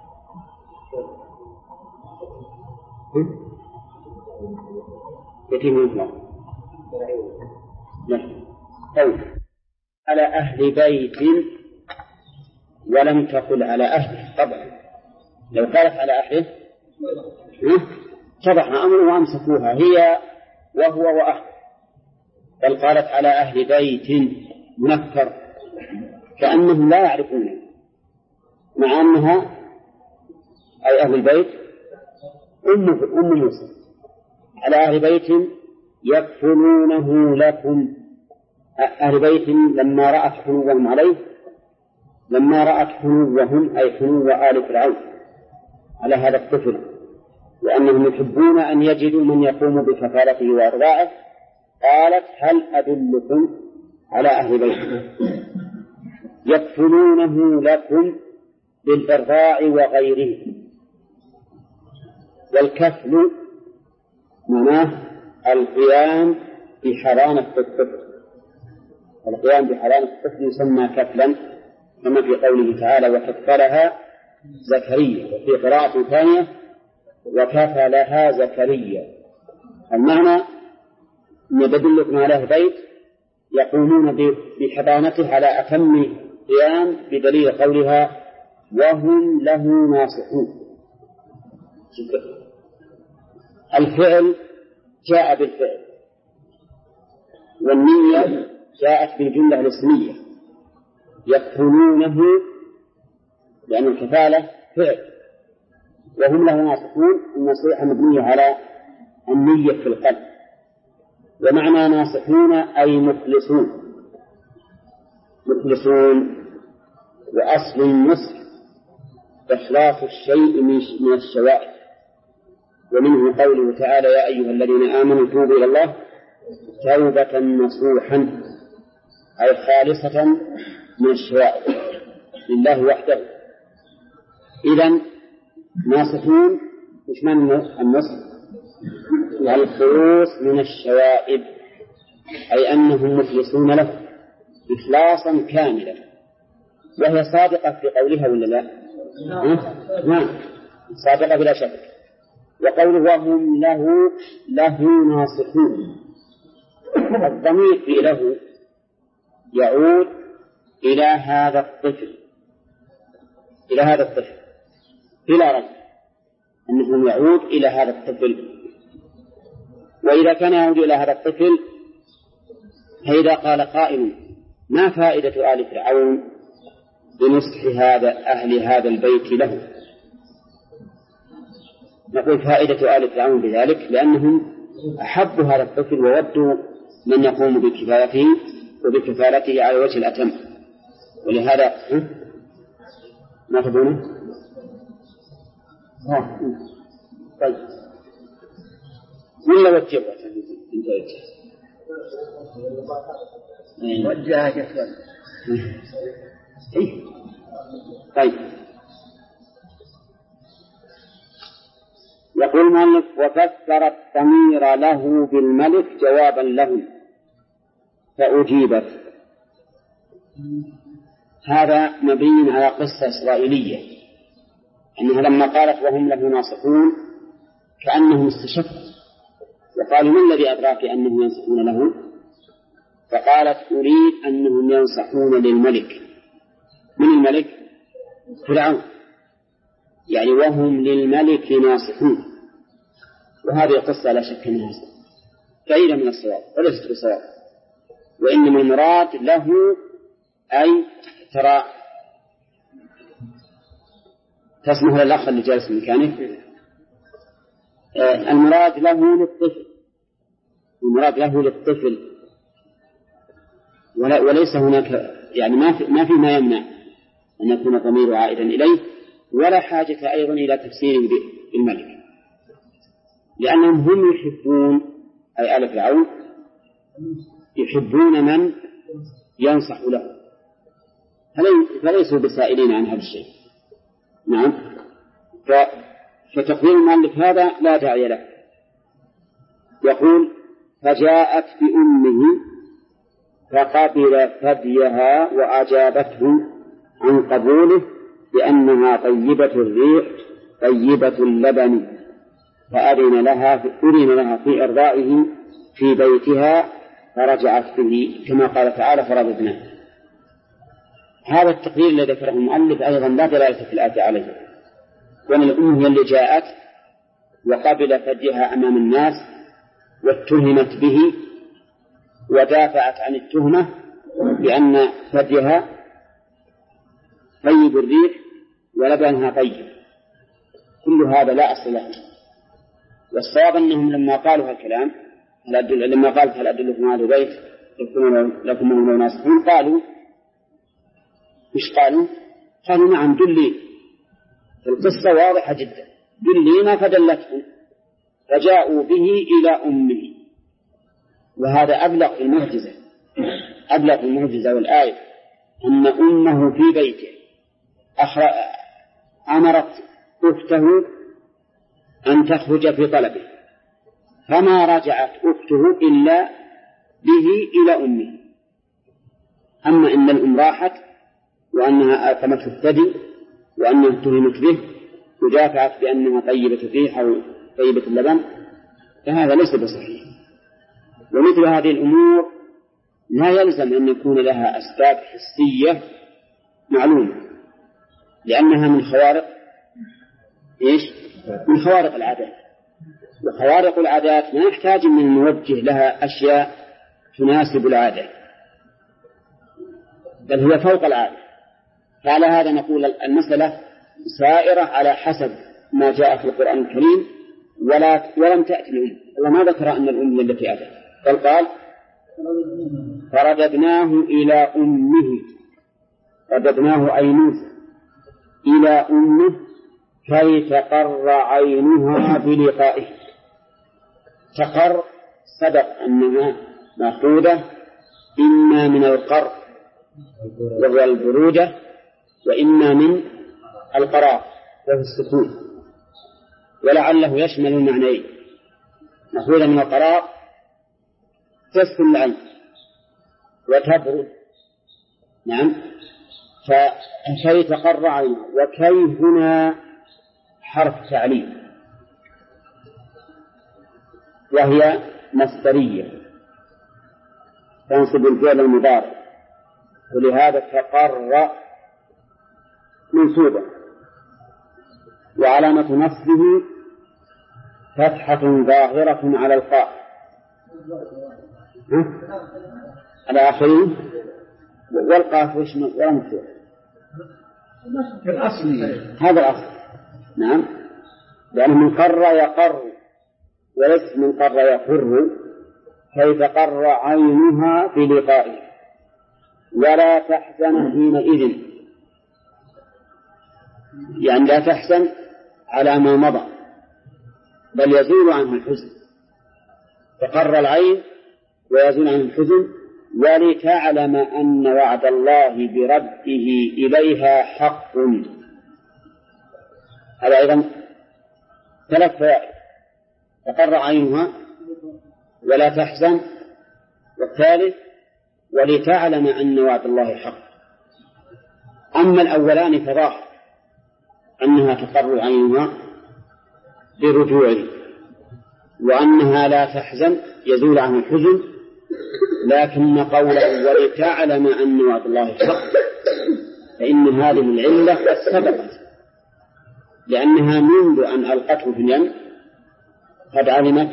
يتيم الله لا. طيب على أهل بيت ولم تقل على أهله. طبعا لو قالت على أهله صبح أمر وأمسكوها هي وهو وأهل، بل قالت على أهل بيت منكر كأنهم لا يعرفونه، مع أنها أي أهل البيت أم موسى. على أهل بيت يكفلونه لكم. أهل بيت لما رأت حنوهم عليه، لما رأت حنوهم أي حنو آل فرعون على هذا الطفل، لأنهم يحبون أن يجدوا من يقوم بكفالته وإرضاعه، قالت هل أدلكم على أهل بيت يكفلونه لكم بالإرضاع وغيره. والكفل معناه القيام بحضانة الطفل، القيام بحضانة الطفل يسمى كفلا، كما في قوله تعالى وكفلها زكريا، وفي قراءة ثانية وكفلها زكريا. المعنى أن يدلكم على أهل بيت يقومون بحضانته على أتم قيام، بدليل قولها وهم له ناصحون. الفعل جاء بالفعل، والنية جاءت بالجملة الاسمية يكفلونه، لأن الكفالة فعل، وهم له ناصحون. النصيحة مبنية على النية في القلب. ومعنى ناصحون أي مخلصون، مخلصون. وأصل النصح إخلاص الشيء من الشوائب، ومنه قوله تعالى يا أيها الذين آمنوا توبوا إلى الله توبة نصوحا، أي خالصة من الشوائب لله وحده. إذن ناصحون مش معنى النصح الخلوص من الشوائب، أي أنهم مخلصون له إخلاصا كاملا. وهي صادقة في قولها ولا لا؟ نعم صادقة بلا شك. وقوله وهم له ناصحون، الضمير في له يعود إلى هذا الطفل، إلى هذا الطفل بلا ريب أنه يعود إلى هذا الطفل. وإذا كان يعود إلى هذا الطفل، فإذا قال قائل ما فائدة آل فرعون بنصح أهل هذا البيت له؟ نقول فائدة آل فرعون بذلك لأنهم أحبوا هذا الطفل وودوا من يقوم بكفالته وبكفالته على وجه الأتم. ولهذا ما تبونه؟ طيب ولا وجهه وجهها جسد. طيب يقول المؤلف وفسر الضمير له بالملك جوابا له فأجيبت. هذا مبين على قصة إسرائيلية، أنها لما قالت وهم له ناصحون كأنهم استشفوا وقالوا ما الذي أدراك أنهم ينصحون له؟ فقالت أريد أنهم ينصحون للملك. من الملك؟ فرعون، يعني وهم للملك ناصحون. وهذه القصة لا شك أنها بعيدة من الصواب وليست بصواب، وإنما المراد له أي ترى تسمح للأخ اللي جالس من مكانه، المراد له للطفل، المراد له للطفل، وليس هناك يعني ما في ما يمنع أن يكون الضمير عائدا إليه، ولا حاجة أيضا إلى تفسير بالملك، لأنهم هم يحبون أي آل فرعون يحبون من ينصح له، فليسوا بسائلين عن هذا الشيء. نعم. فتقدير المؤلف هذا لا داعي له. يقول فجاءت بأمه فقبل ثديها وأجابته عن قبوله بأنها طيبة الريح طيبة اللبن، فأذن لها في إرضائه في بيتها فرجعت به كما قال تعالى فرددناه. هذا التقدير الذي ذكره المؤلف أيضا لا دلالة في الآية عليه، وأن الأم هي اللي جاءت وقبل ثديها أمام الناس واتهمت به ودافعت عن التهمة بأن ثديها طيب الريح ولبنها طيب. كل هذا لا أصل له. والصواب أنهم لما قالوا هالكلام لما قالت هل أدلكم على بيت لكم من ناصحون قالوا مش قالوا نعم دلي. القصة واضحة جدا، دلينا فدلتهم فجاءوا به إلى أمه. وهذا أبلغ المعجزة والآية أن أمه في بيته أمرت أخته أن تخرج في طلبه، فما رجعت أخته إلا به إلى أمه. أما إن الأم راحت وأنها آثمته الثدي وأنها اتهمت به ودافعت بأنها طيبة الريح أو طيبة اللبن، فهذا ليس بصحيح. ومثل هذه الأمور لا يلزم أن يكون لها أسباب حسية معلومة، لأنها من خوارق من خوارق العادات. وخوارق العادات ما يحتاج من نوجه لها أشياء تناسب العادة، بل هي فوق العادة. فعلى هذا نقول المسألة سائرة على حسب ما جاء في القرآن الكريم، ولم تأتي الأم. الله ما ذكر أن الأم التي أتت، بل قال فرددناه إلى أمه، رددناه أي موسى إلى أمه كي تقر عينها بلقائه. تقر سبق أنها مأخوذة إما من القر وهو البرودة، وإما من القرار وهو السكون، ولعله يشمل المعنيين. مأخوذة من القرار تسكن العين وتبرد، نعم، فكي تقر عينها. وكي هنا حرف تعليل وهي مصدرية تنصب الفعل المضارع، ولهذا تقر منصوبة، وعلامة نصبه فتحة ظاهرة على القاف على آخره، والقاف ولا مفتوح. هذا الأصل، نعم، لأنه من قر يقر وليس من قر يقر. كي تقر عينها بلقائه ولا تحزن حينئذ، يعني لا تحزن على ما مضى بل يزول عنه الحزن. تقر العين ويزول عنه الحزن. ولتعلم أن وعد الله برده إليها حق. هذا أيضا 3 فوائد: تقر عينها ولا تحزن، والثالث ولتعلم أن وعد الله حق. أما الأولان فظاهر أنها تقر عينها برجوعه، وأنها لا تحزن يزول عنه الحزن. لكن قوله ولتعلم أن وعد الله حق فإن هذه العلة قد سبقت، لأنها منذ أن ألقته في اليم قد علمت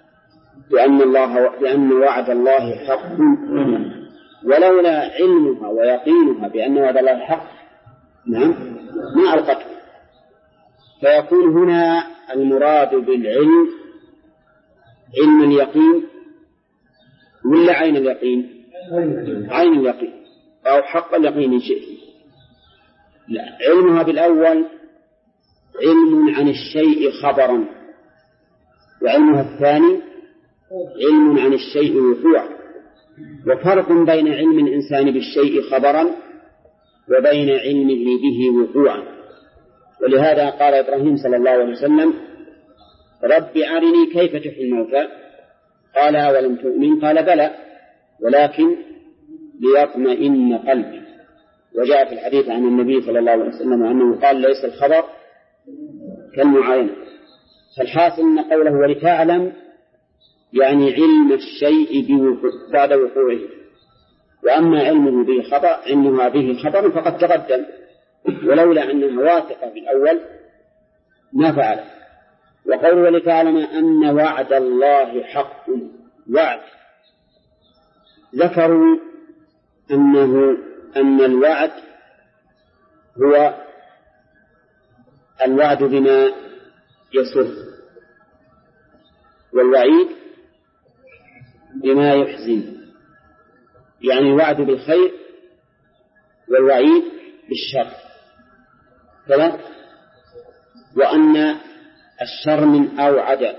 بأن وعد الله حق، ولولا علمها ويقينها بأن وعد الله حق ما ألقته. فيكون هنا المراد بالعلم علم اليقين ولا عين اليقين؟ عين اليقين أو حق اليقين إن شئت. لا، علمها بالأول علم عن الشيء خبرا، وعلمها الثاني علم عن الشيء وقوعا. وفرق بين علم الإنسان بالشيء خبرا وبين علمه به وقوعا. ولهذا قال إبراهيم صلى الله عليه وسلم: رب أرني كيف تحيي الموتى. قال: أولم تؤمن؟ قال: بلى ولكن ليطمئن قلبي. وجاء في الحديث عن النبي صلى الله عليه وسلم أنه قال: ليس الخبر كالمعاينة. فالحاصل أن قوله ولتعلم يعني علم الشيء بعد وقوعه، وأما علمه به خبر فقد تقدم، ولولا أنها واثقة بالأول ما فعل. وقوله ولتعلم أن وعد الله حق، وعد ذكروا أن الوعد هو الوعد بما يسر، والوعيد بما يحزن، يعني الوعد بالخير والوعيد بالشر كذا. وأن الشر من أوعد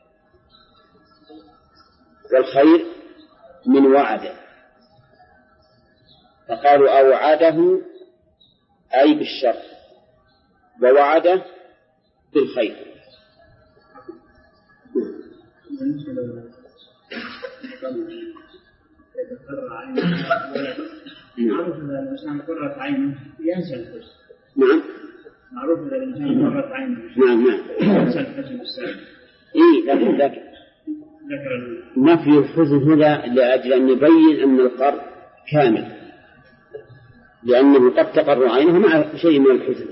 والخير من وعد، فقالوا أوعده أي بالشر ووعده بالخير. معروف إذا الإنسان قرت عينه ينسى الحزن. نعم. معروف إذا الإنسان قرت عينه. نعم. ينسى الحزن السابق. لكن نفي الحزن هنا لأجل أن يبين أن القرء كامل، لأنه قد تقر عينه مع شيء من الحزن.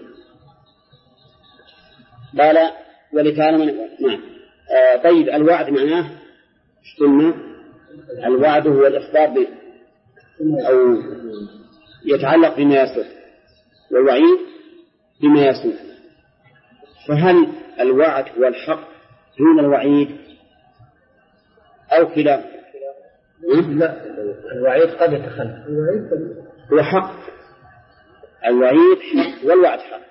قال ولتعلم. نعم. طيب الوعد معناه قلنا الوعد هو الإخبار أو يتعلق بما يسر، والوعيد بما يسوء. فهل الوعد هو الحق دون الوعيد أو كلا؟ لا، الوعيد قد يتخلف. هو حق، الوعيد حق والوعد حق،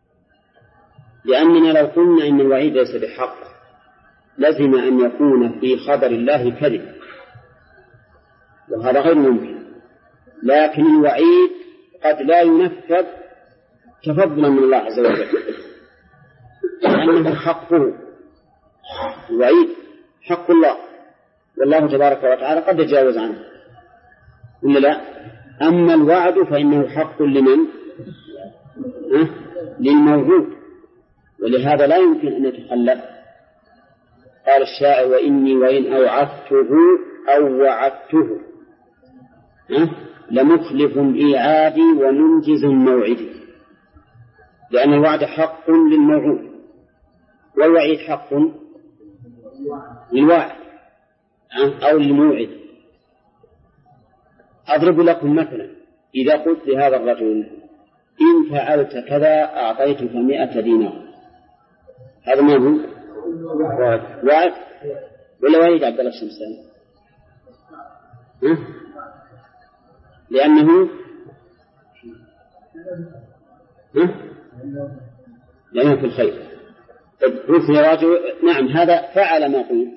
لأننا لو قلنا إن الوعيد ليس بحق لازم أن يكون في خبر الله كذب، وهذا غير ممكن. لكن الوعيد قد لا ينفذ تفضلا من الله عز وجل، لأنه حقه. الوعيد حق الله، والله تبارك وتعالى قد يتجاوز عنه ولا لا؟ أما الوعد فإنه حق لمن؟ للموعود، ولهذا لا يمكن أن يتخلف. قال الشاعر: وإني وإن أوعدته أو وعدته لمخلف إيعادي ومنجز موعدي، لأن الوعد حق للموعود والوعيد حق للواعد أو للموعد. أضرب لكم مثلا: إذا قلت لهذا الرجل إن فعلت كذا أعطيتك 100 دينار، هذا ما هو؟ وعد ولا وعيد عبد الله الشمساني؟ لأنه في الخير. قلت يا رجل نعم هذا فعل ما قلت،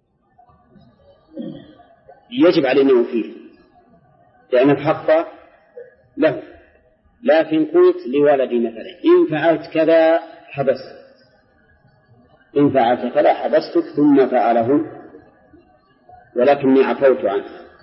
يجب علينا فيه لأن الحق له. لكن قلت لولدي مثلا إن فعلت كذا حبست، إن فعلت كذا حبستك، ثم فعله ولكني عفوت عنه،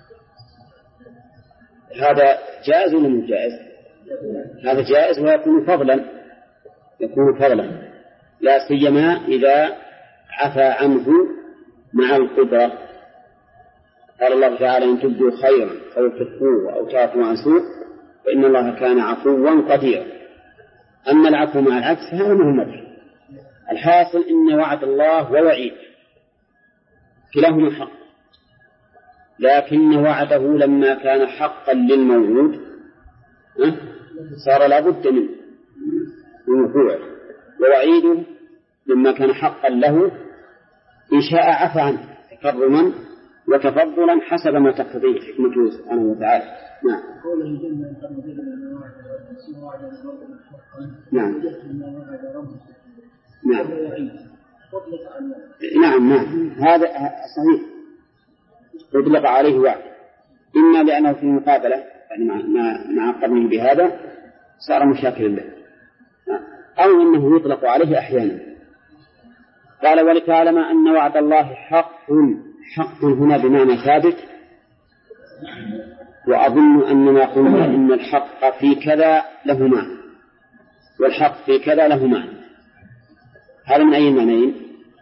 هذا جائز ولا مش جائز؟ هذا جائز ويكون فضلا، يكون فضلا، لا سيما إذا عفى عنه مع القدرة. قال الله تعالى: إن تبدوا خيرا أو تخفوه أو تعفوا عن سوء فإن الله كان عفوا قديرا. أما العفو مع العكس هذا مهم. الحاصل إن وعد الله ووعيد كلاهما حق، لكن وعده لما كان حقا للموعود صار لا بد من وقوعه، ووعيده لما كان حقا له إن شاء عفى عنه تكرما وتفضلا حسب ما تقتضيه حكمته سبحانه وتعالى. نعم. نعم. نعم. نعم. هذا صحيح، يطلق عليه وعد، إما لأنه في المقابلة يعني مع قرنه بهذا صار مشاكل له. أو أنه يطلق عليه أحيانا. قال ولتعلم أن وعد الله حق. حق هنا بمعنى ثابت، وأظن أننا قلنا إن الحق في كذا له معنى والحق في كذا له معنى. هذا من أي معنيين؟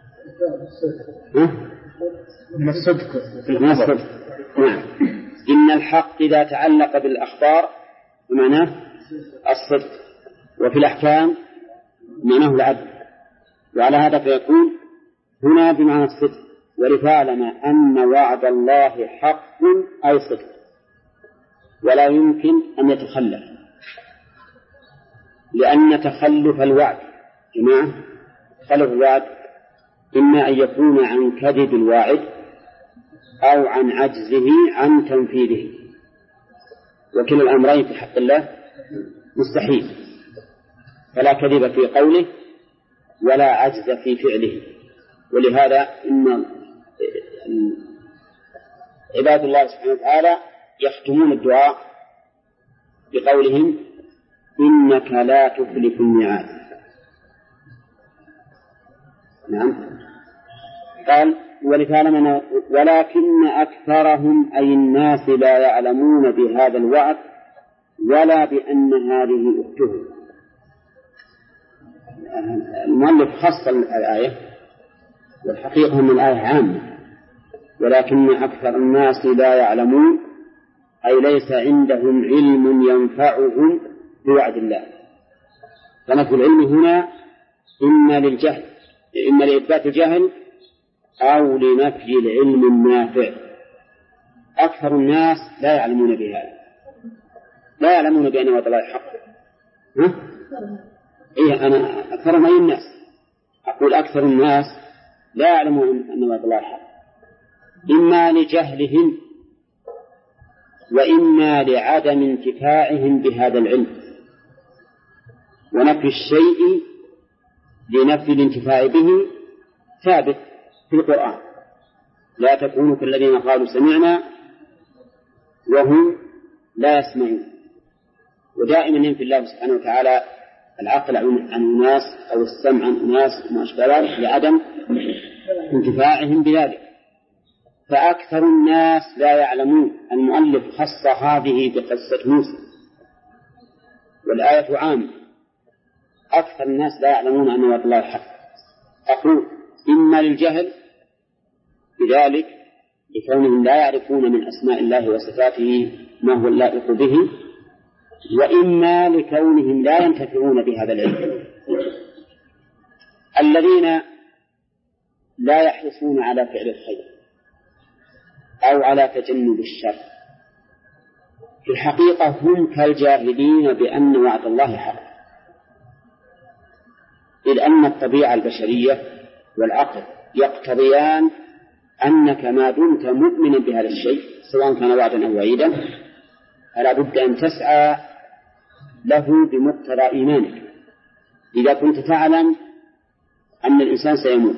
من الصدق. من الصدق. نعم. إن الحق إذا تعلق بالأخبار بمعناه الصدق، وفي الأحكام معناه العدل، وعلى هذا فيكون هنا بمعنى الصدق. ولتعلم أن وعد الله حق أي صدق، ولا يمكن أن يتخلف، لأن تخلف الوعد جماعة تخلف الوعد إما أن يكون عن كذب الواعد أو عن عجزه عن تنفيذه، وكلا الأمرين في حق الله مستحيل، فلا كذب في قوله ولا عجز في فعله. ولهذا إن عباد الله سبحانه وتعالى يختمون الدعاء بقولهم إنك لا تخلف الميعاد. نعم. قال ولتعلم ولكن أكثرهم أي الناس لا يعلمون بهذا الوعد ولا بأن هذه أخته. المؤلف خص الآية، والحقيقة أن الآية عامة، ولكن أكثر الناس لا يعلمون أي ليس عندهم علم ينفعهم بوعد الله. فنفي العلم هنا إما للجهل، إما لإثبات الجهل أو لنفي العلم النافع. أكثر الناس لا يعلمون بهذا، لا يعلمون بأن وعد الله حق. إيه أنا أكثر أي الناس، أقول أكثر الناس لا يعلمون أن وعد الله حق، إما لجهلهم وإما لعدم انتفاعهم بهذا العلم. ونفي الشيء لنفي الانتفاع به ثابت في القرآن، لا تكونوا كالذين قالوا سمعنا وهم لا يسمعون. ودائما ينفي الله سبحانه وتعالى العقل عن أناس أو السمع عن أناس وما أشبه ذلك لعدم انتفاعهم بذلك. فأكثر الناس لا يعلمون. المؤلف خص هذه بقصة موسى، والآية عامة. أكثر الناس لا يعلمون أن وعد الله حق. أقول إما للجهل بذلك لكونهم لا يعرفون من أسماء الله وصفاته ما هو اللائق به، وإما لكونهم لا ينتفعون بهذا العلم. الذين لا يحرصون على فعل الخير أو على تجنب الشر في الحقيقة هم كالجاهلين بأن وعد الله حق، إذ أن الطبيعة البشرية والعقل يقتضيان أنك ما دمت مؤمنا بهذا الشيء سواء كان وعدا أو وعيدا فلا بد أن تسعى له بمقتضى إيمانك. إذا كنت تعلم أن الإنسان سيموت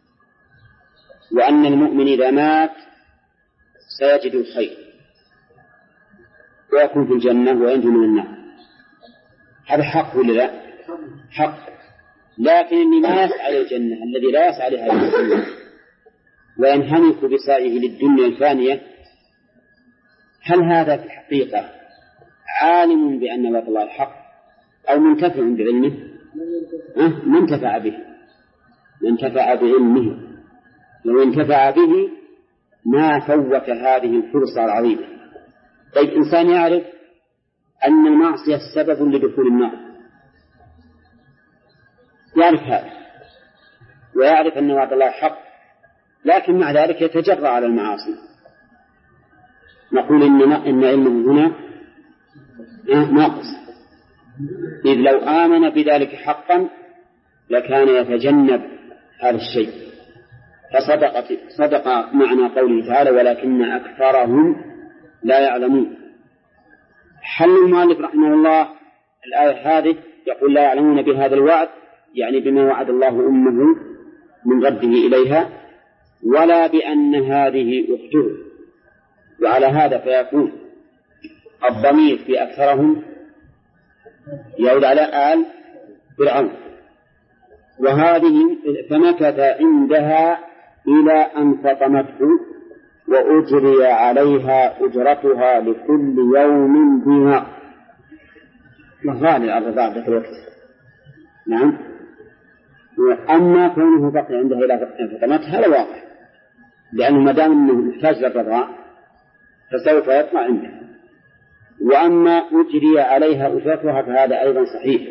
وأن المؤمن إذا مات سيجد الخير ويكون في الجنة وينجو من النار، هذا حق ولا لا؟ حق. لكن اللي ما يسعى للجنة، الذي لا يسعى لها الجنة وينهمك بسعيه للدنيا الفانية، هل هذا في الحقيقة عالم بأن وعد الله حق أو منتفع بعلمه؟ من انتفع به، من انتفع بعلمه. لو انتفع به ما فوت هذه الفرصة العظيمة. طيب إنسان يعرف أن المعصية سبب لدخول النار، يعرف هذا ويعرف أن وعد الله حق، لكن مع ذلك يتجرأ على المعاصي. نقول إن علمه هنا ناقص، إذ لو آمن بذلك حقا لكان يتجنب هذا الشيء. فصدق معنى قوله تعالى ولكن أكثرهم لا يعلمون. حل المؤلف رحمه الله الآية هذه يقول لا يعلمون بهذا الوعد، يعني بما وعد الله أمه من رده إليها، ولا بأن هذه أخته. وعلى هذا فيكون الضمير في أكثرهم يعود على فرعون. وهذه فمكث عندها إلى أن فطمته وأجري عليها أجرتها لكل يوم دينار. وغالي على الرضاعة في الوقت. نعم. أما كونه بقي عندها إلى أن فطمتها هذا واضح، لأنه ما دام أنه محتاج للرضاعة فسوف يطمع عندها. وأما أجري عليها أجرتها فهذا أيضا صحيح،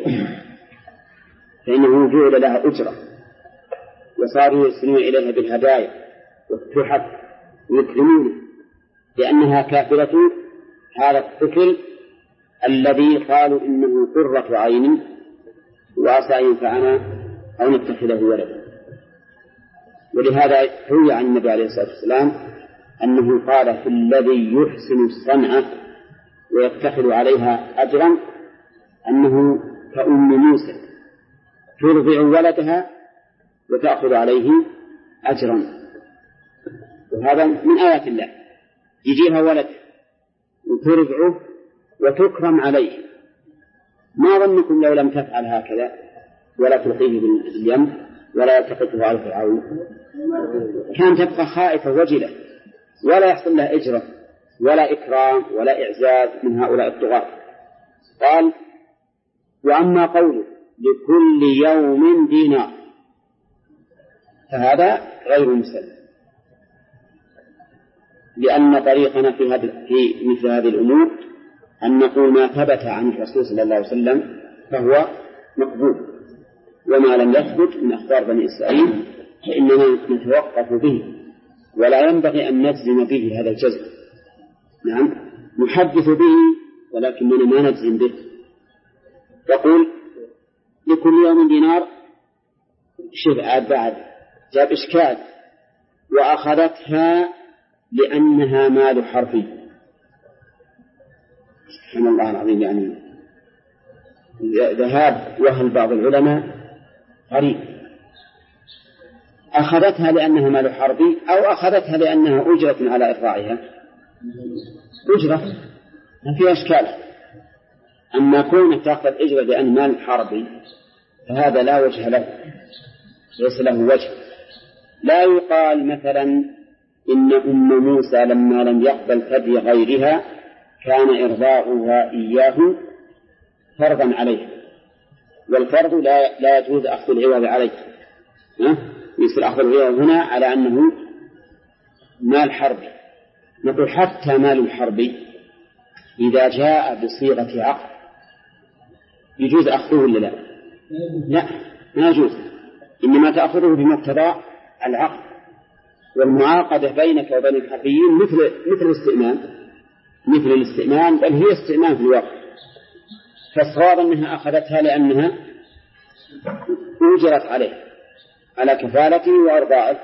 فإنه جعل لها أجرة وصاروا يرسلون إليها بالهدايا والتحف ويكرمونه، لأنها كافلة هذا الطفل الذي قالوا إنه قرة عين وعسى ينفعنا أو نتخذه ولدا. ولهذا روي عن النبي عليه الصلاة والسلام أنه قال في الذي يحسن الصنعة ويتخذ عليها أجرا أنه كأم موسى ترضع ولدها وتأخذ عليه أجرا. وهذا من آيات الله، يجيها ولد وترضعه وتكرم عليه. ما ظنكم لو لم تفعل هكذا ولا تلقيه باليم ولا يلتقطه على فرعون كان تبقى خائفة وجلة ولا يحصل لها أجرة ولا إكرام ولا إعزاز من هؤلاء الطغاة. قال وأما قوله لكل يوم دينار فهذا غير مسلم، لأن طريقنا في مثل هذه الأمور أن نقول ما ثبت عن الرسول صلى الله عليه وسلم فهو مقبول، وما لم يثبت من أخبار بني إسرائيل فإننا نتوقف به ولا ينبغي أن نجزم به هذا الجزم. نعم نحدث به ولكننا ما نجزم به. يقول لكل يوم دينار، شوف بعد جاب إشكال وأخذتها لأنها مال حرفي. سبحان الله العظيم، يعني ذهاب وهل بعض العلماء غريب. أخذتها لأنها مال حربي أو أخذتها لأنها أجرة على إرضاعها؟ أجرة ما فيها إشكال. أما كونك تأخذ أجرة لأن مال حربي فهذا لا وجه له، ليس له وجه. لا يقال مثلا إن أم موسى لما لم يقبل ثدي غيرها كان إرضاعها إياه فرضا عليه، والفرض لا يجوز أخذ العوض عليه. يصير أخذ العوض هنا على أنه مال حربي. نقول حتى مال الحربي إذا جاء بصيغة عقد يجوز أخذه ولا لا؟ لا ما يجوز، إنما تأخذه بمقتضى العقد. والمعاقدة بينك وبين الحربيين مثل الاستئمان، بل هي استئمان في الواقع. فالصواب أنها أخذتها لأنها أجرت عليه على كفالته وأرضاعه.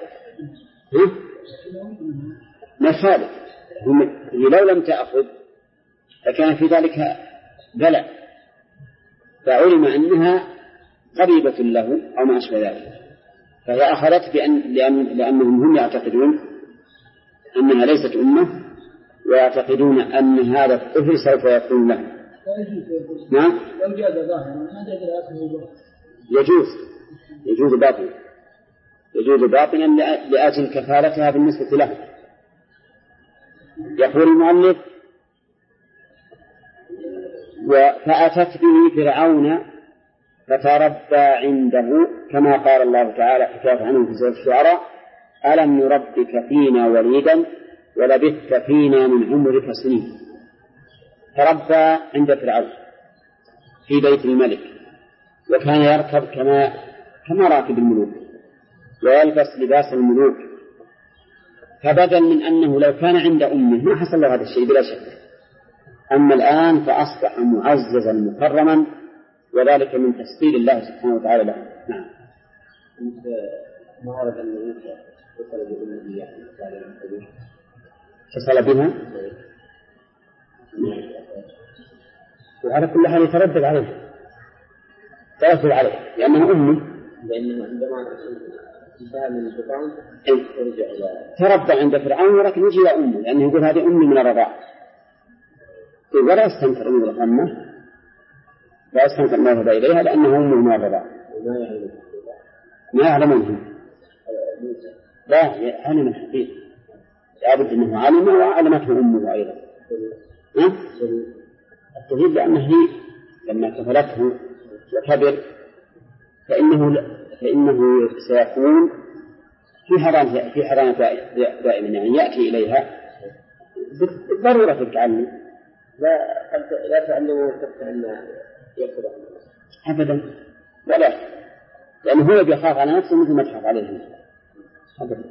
مثال لو لم تأخذ فكان في ذلك بلاء، فعلم أنها قريبة له أو ما أشبه ذلك، فهي أخذت لأنهم هم يعتقدون أنها ليست أمه ويعتقدون أن هذا الطفل سوف يكون له. نعم يجوز باطنا لأجل كفالتها بالنسبة له. يقول المؤلف فأتت به فرعون فتربى عنده كما قال الله تعالى حكاية عنه في سورة الشعراء ألم نربك فينا وليدا ولبثت فينا من عمرك سنين. تربى عند فرعون في بيت الملك، وكان يركب كما راكب الملوك ويلبس لباس الملوك، فبدل من أنه لو كان عند أمه ما حصل له هذا الشيء بلا شك. أما الآن فأصبح معززا مكرما، وذلك من تفصيل الله سبحانه وتعالى له. نعم. ما ورد أن موسى اتصل بأمه اتصل بها وعلى كل حال يتردد عليه لأنها أمه، لأنه عندما انتهى من الشيطان يرجع إلى تربى عند فرعون ولكن يجي إلى أمه، لأنه يقول هذه أمي من الرضاع ولا يستنكر من الغمة، لا يستنكر ما يهدى إليها لأنه أمه من الرضاعة ما يعلمونهم لا علم الحقيقة لابد أنه علم وعلمته أمه أيضا التهيب لأنه هي لما كفلته وكبر فإنه سيكون في حرام دائما يعني يأتي إليها بالضرورة في التعلم لا تعلموا تفتح أن يكتب أبدا ولا لأنه هو بيخاف على نفسه مثل ما تخاف عليه أبدا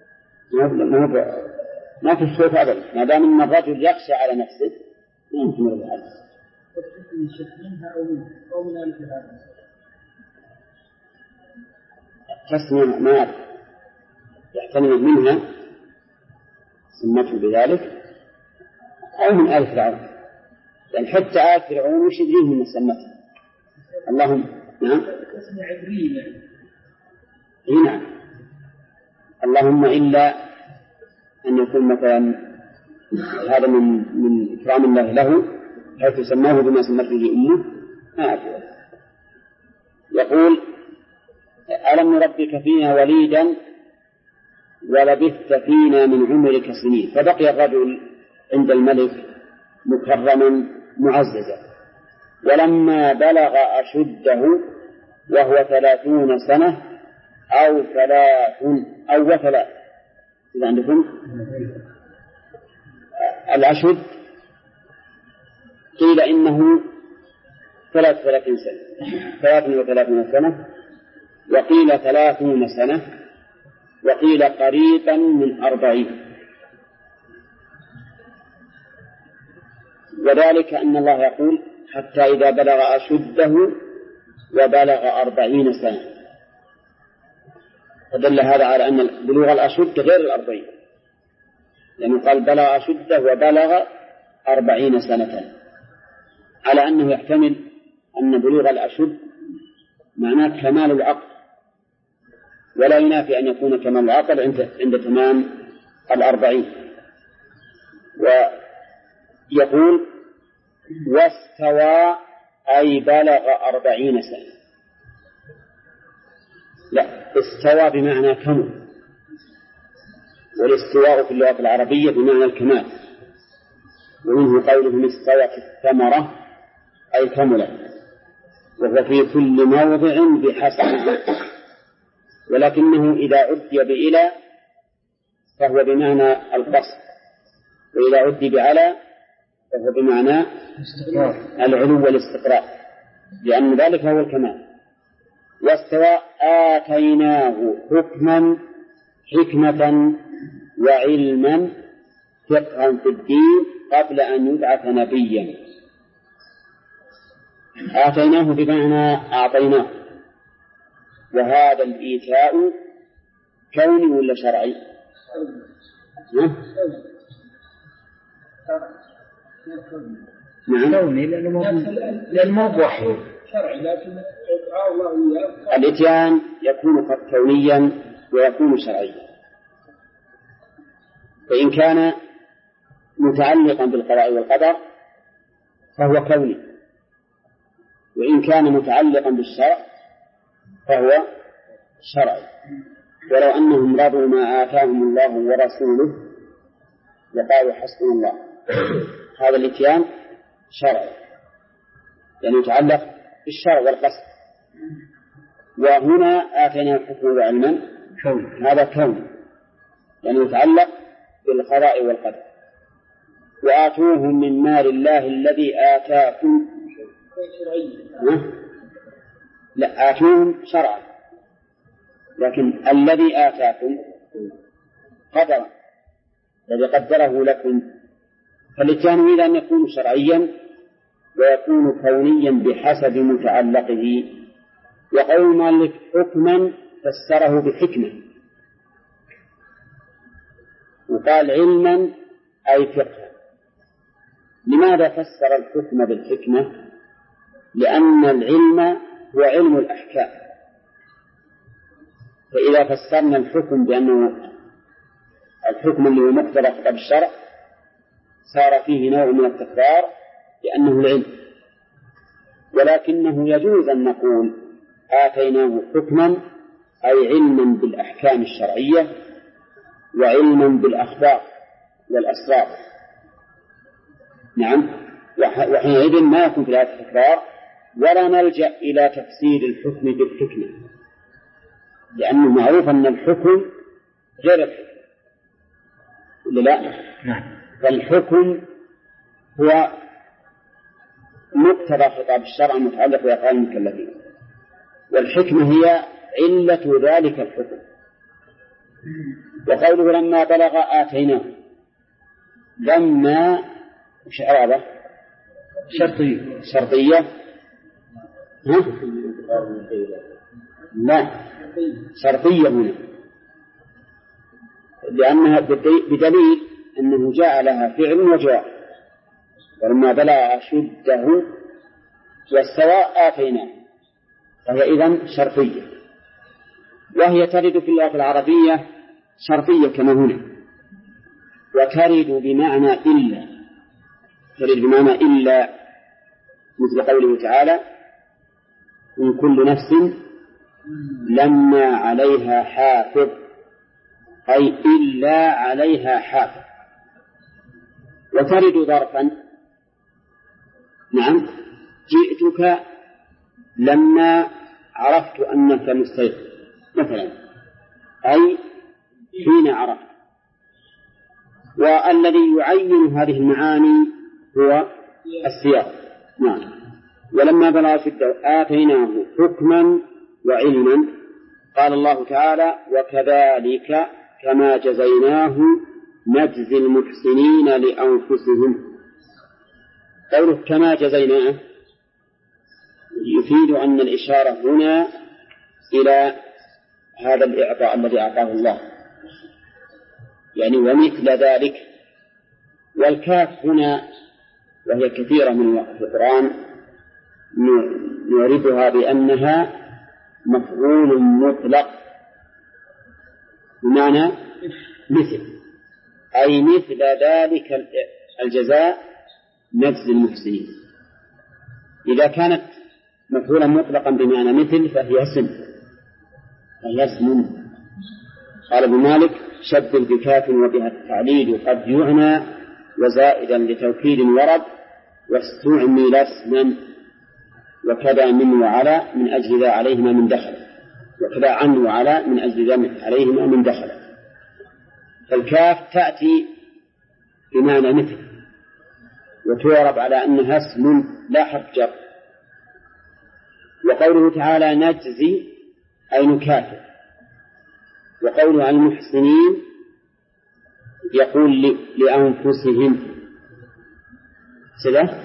ما في الخوف أبدا ما دام أن الرجل يخشى على نفسه ما يمكن له هذا أو من ألف هذا تسمع ما يحتمل منها سمته بذلك أو من آل فرعون يعني حتى آل فرعون وش يدريهم من سمته اللهم نعم اسم عبرية نعم اللهم إلا أن يكون مثلا هذا من إكرام الله له حيث سماه بما سمت به أمه ما أعرف. يقول ألم نربك فينا وليدا ولبثت فينا من عمرك سنين فبقي الرجل عند الملك مكرما معززا ولما بلغ أشده وهو 30 سنة أو 3 إذا عندكم الأشد قيل إنه 33 سنة 33 سنة وقيل 30 سنة وقيل قريبا من 40 وذلك أن الله يقول حتى إذا بلغ أشده وبلغ 40 سنة فدل هذا على أن بلوغ الأشد غير 40 لأنه قال بلغ أشده وبلغ 40 سنة على أنه يحتمل أن بلوغ الأشد معناه كمال العقل ولا ينافي أن يكون كمال العقل عند تمام 40 ويقول واستوى أي بلغ 40 سنة لا استوى بمعنى كمل والاستواء في اللغة العربية بمعنى الكمال ومنه قولهم استوت الثمرة أي كملت وهو في كل موضع بحسب ولكنه إذا عدي بإلى فهو بمعنى القصد وإذا عدي بعلى فهو بمعنى العلو والاستقرار لأن ذلك هو الكمال واستوى آتيناه حكمة وعلما فقها في الدين قبل أن يبعث نبيا آتيناه بمعنى أعطيناه وهذا الإيتاء كوني ولا شرعي؟ نعم كوني لأنه وحي شرعي لكن إعطاء الله إياه الإتيان يكون قد كونيا ويكون شرعيا فإن كان متعلقا بالقضاء والقدر فهو كوني وإن كان متعلقا بالشرع فهو شرعي ولو أنهم رضوا ما آتاهم الله ورسوله وقالوا حسبنا الله هذا الإتيان شرعي يعني يتعلق بالشرع والقصد وهنا آتينا الحكم وعلما هذا كون يعني يتعلق بالقضاء والقدر وآتوهم من مال الله الذي آتاكم لا آتوهم شرعا لكن الذي آتاكم قدرا الذي قدره لكم فالإتيان إذا أن يكون شرعيا ويكون كونيا بحسب متعلقه وقول المؤلف حكما فسره بحكمة وقال علما أي فقها لماذا فسر الحكم بالحكمة؟ لأن العلم هو علم الأحكام فإذا فسرنا الحكم بأنه الحكم اللي هو مقتضى خطاب الشرع صار فيه نوع من التكرار لأنه العلم ولكنه يجوز أن نقول آتيناه حكما أي علما بالأحكام الشرعية وعلما بالأخبار والأسرار. نعم، وحينئذ ما يكون في الآية تكرار ولا نلجأ إلى تفسير الحكم بالحكمة، لأنه معروف أن الحكم غير الحكم ولا لا؟ نعم. فالحكم هو مقتضى خطاب الشرع المتعلق بأفعال المكلفين، والحكمة هي علة ذلك الحكم. وقوله لما بلغ آتيناه، لما وش إعرابه؟ شرطية. ها؟ لا، شرطية هنا، لأنها بدليل أنه جاء لها فعل وجواب. ولما بلغ أشده والسواء آتيناه، فهي إذن شرطية، وهي ترد في اللغة العربية شرطية كما هنا، وترد بمعنى إلا، ترد بمعنى إلا، مثل قوله تعالى إن كل نفس لما عليها حافظ، أي إلا عليها حافظ. وترد ظرفا، نعم، جئتك لما عرفت أنك مستيقظ مثلا، أي حين عرفت. والذي يعين هذه المعاني هو السياق. نعم. ولما بلغ أشده آتيناه حكما وعلما. قال الله تعالى وكذلك كما جزيناه نجزي المحسنين لأنفسهم. قوله كما جزيناه يفيد أن الإشارة هنا إلى هذا الإعطاء الذي أعطاه الله، يعني ومثل ذلك. والكاف هنا وهي كثيرة من في القرآن نعرفها بأنها مفعول مطلق بمعنى مثل، أي مثل ذلك الجزاء نجزي المحسنين. إذا كانت مفعولا مطلقا بمعنى مثل فهي اسم. قال ابن مالك شبه بكاف وبها التعليل قد يعنى وزائدا لتوكيد ورد واستعمل اسما وكذا من وعلى من أجل ذا عليهما من دخل، وكذا عن وعلى من أجل ذا عليهما من دخل. فالكاف تأتي بمعنى مثل وتعرب على أنها اسم لا حرف جر. وقوله تعالى نجزي أي نكافئ. وقوله عن المحسنين يقول لأنفسهم سلام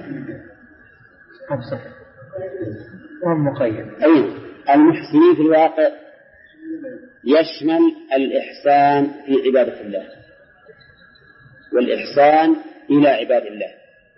والمقيد. أي المحسنين في الواقع يشمل الإحسان في عبادة الله والإحسان إلى عباد الله.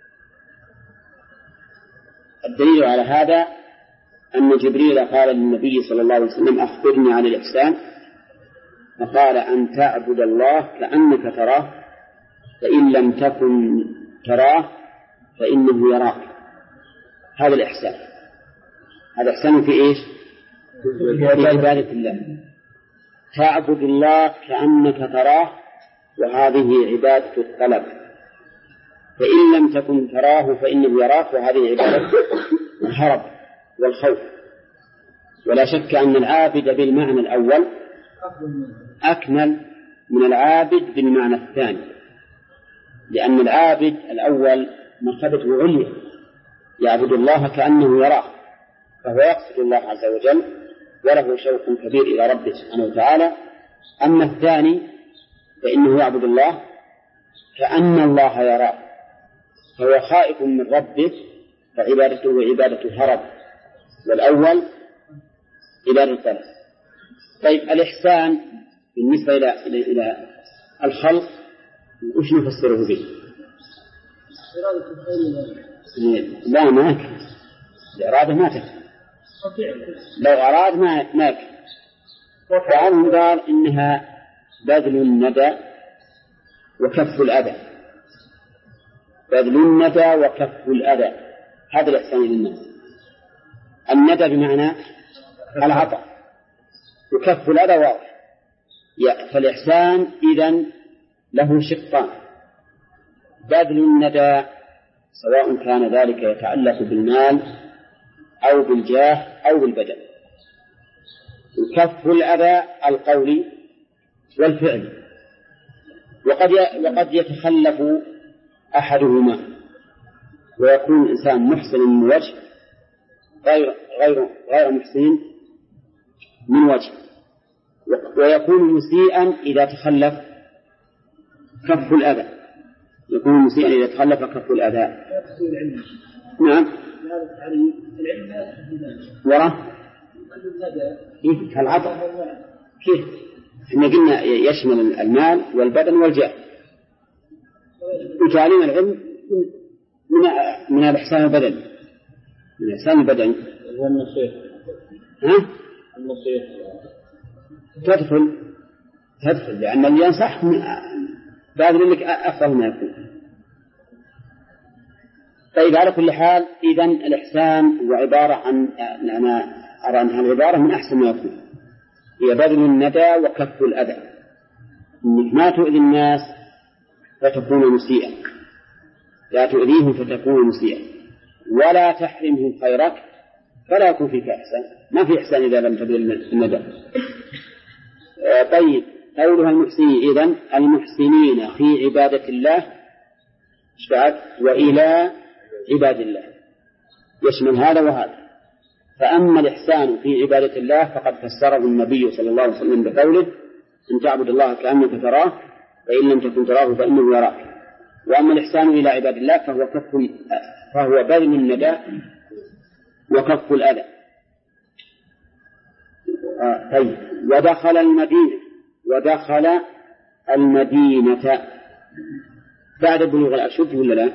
الدليل على هذا أن جبريل قال للنبي صلى الله عليه وسلم أخبرني عن الإحسان، فقال أن تعبد الله كأنك تراه فإن لم تكن تراه فإنه يراك. هذا الإحسان. هذا إحسان في إيش؟ في عبادة الله. تعبد الله كأنك تراه، وهذه عبادة الطلب. فإن لم تكن تراه فإنه يراك، وهذه عبادة الهرب والخوف. ولا شك أن العابد بالمعنى الأول أكمل من العابد بالمعنى الثاني، لأن العابد الأول مرتبته عليا يعبد الله كأنه يراه، فهو يقصد الله عز وجل وله شوق كبير إلى ربه سبحانه وتعالى. أما الثاني فإنه يعبد الله كأن الله يراه، فهو خائف من ربه فعبادته عبادة هرب، والأول عبادة الطلب. طيب الإحسان بالنسبة إلى الخلق وش نفسره به؟ لا ما يكفي، الإرادة ما تكفي، لو أراد ما يكفي. وعنهم قال إنها بذل الندى وكف الأذى، بذل الندى وكف الأذى، هذا الإحسان للناس. الندى بمعنى العطاء، وكف الأذى واضح. فالإحسان إذن له شقان: بذل الندى سواء كان ذلك يتعلق بالمال أو بالجاه أو بالبدن، وكف الأذى القولي والفعل. وقد يتخلف أحدهما ويكون الإنسان محسن من وجه غير محسن من وجه، ويكون مسيئا إذا تخلف كف الأذى. يكون مسيئا إذا تخلف كف الأذى. نعم. وراه كالعطاء. كيف؟ احنا قلنا يشمل المال والبدن والجاه. وتعليم العلم من الإحسان البدني، من الإحسان البدني. والنصيحة. ها؟ النصيحة تدخل لأن اللي ينصح بعد ذلك أفضل ما يكون. طيب، على كل حال إذن الإحسان هو عبارة عن، أنا أرى أنها العبارة من أحسن ما يكون، هي بذل الندى وكف الأذى. إنك ما تؤذي الناس فتكون مسيئا، لا تؤذيهم فتكون مسيئا، ولا تحرمهم خيرك فلا يكون فيك إحسان. ما في إحسان إذا لم تبذل الندى. طيب، قولها المحسنين، إذن المحسنين في عبادة الله وإلى عباد الله، يشمل هذا وهذا. فأما الإحسان في عبادة الله فقد فسره النبي صلى الله عليه وسلم بقوله: إن تعبد الله كأنك تراه فإن لم تكن تراه فإنه يراك. وأما الإحسان إلى عباد الله فهو بذل الندى وكف الأذى. طيب، ودخل المدينة بعد بلوغ الأشد ولا لا؟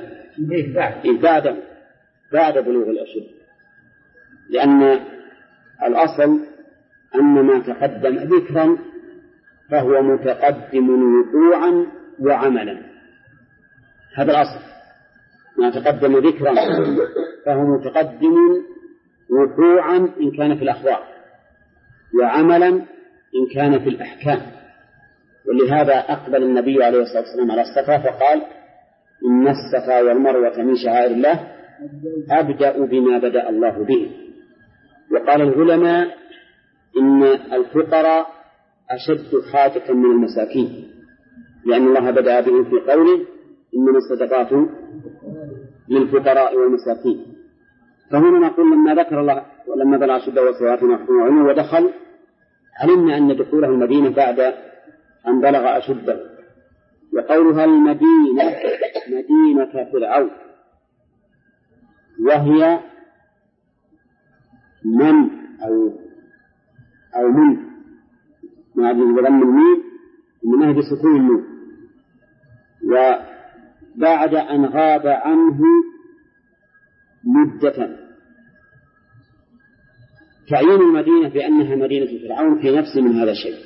بعد بلوغ الأشد، لأن الأصل أن ما تقدم ذكرا فهو متقدم وقوعا وعملا. هذا الأصل، ما تقدم ذكرا فهو متقدم وقوعا إن كان في الأخبار، وعملا إن كان في الأحكام. ولهذا أقبل النبي عليه الصلاة والسلام على الصفا فقال: إن الصفا والمروة من شعائر الله أبدأ بما بدأ الله به. وقال العلماء إن الفقراء أشد حاجة من المساكين، لأن الله بدأ بهم في قوله: إنما الصدقات للفقراء والمساكين. فهنا نقول لما ذكر الله ولما بلغ أشده وسواته وعلمه ودخل، علمنا أن دخوله المدينة بعد أن بلغ أشده. وقولها المدينة مدينة فرعون، وهي من أو من مع ضم الميم منها بسكون النون، وبعد أن غاب عنه مدة. تعيين المدينة بأنها مدينة فرعون في نفس من هذا الشيء،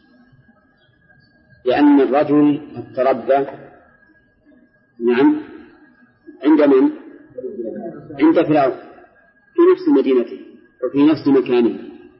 لأن الرجل تربى عند من؟ عند فرعون في نفس مدينته وفي نفس مكانه.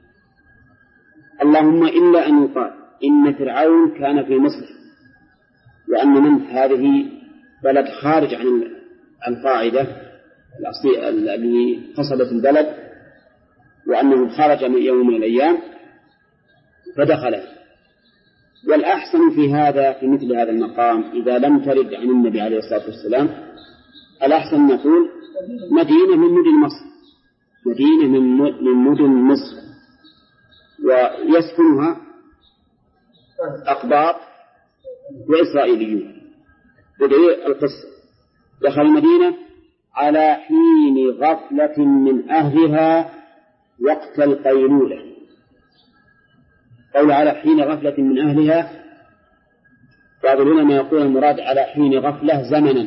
اللهم إلا أن يقال إن فرعون كان في مصر، وأن من هذه بلد خارج عن القاعدة التي قصبت البلد، وأنه خرج من يوم من الأيام فدخله. والأحسن في هذا في مثل هذا المقام إذا لم ترد عن النبي عليه الصلاة والسلام، الأحسن نقول مدينة من مدن مصر، مدينة من مدن مصر، ويسكنها أقباط وإسرائيليون. بدأ القصة: دخل المدينة على حين غفلة من أهلها وقت القيلولة. قول على حين غفلة من أهلها، بعض العلماء يقول المراد على حين غفلة زمنا،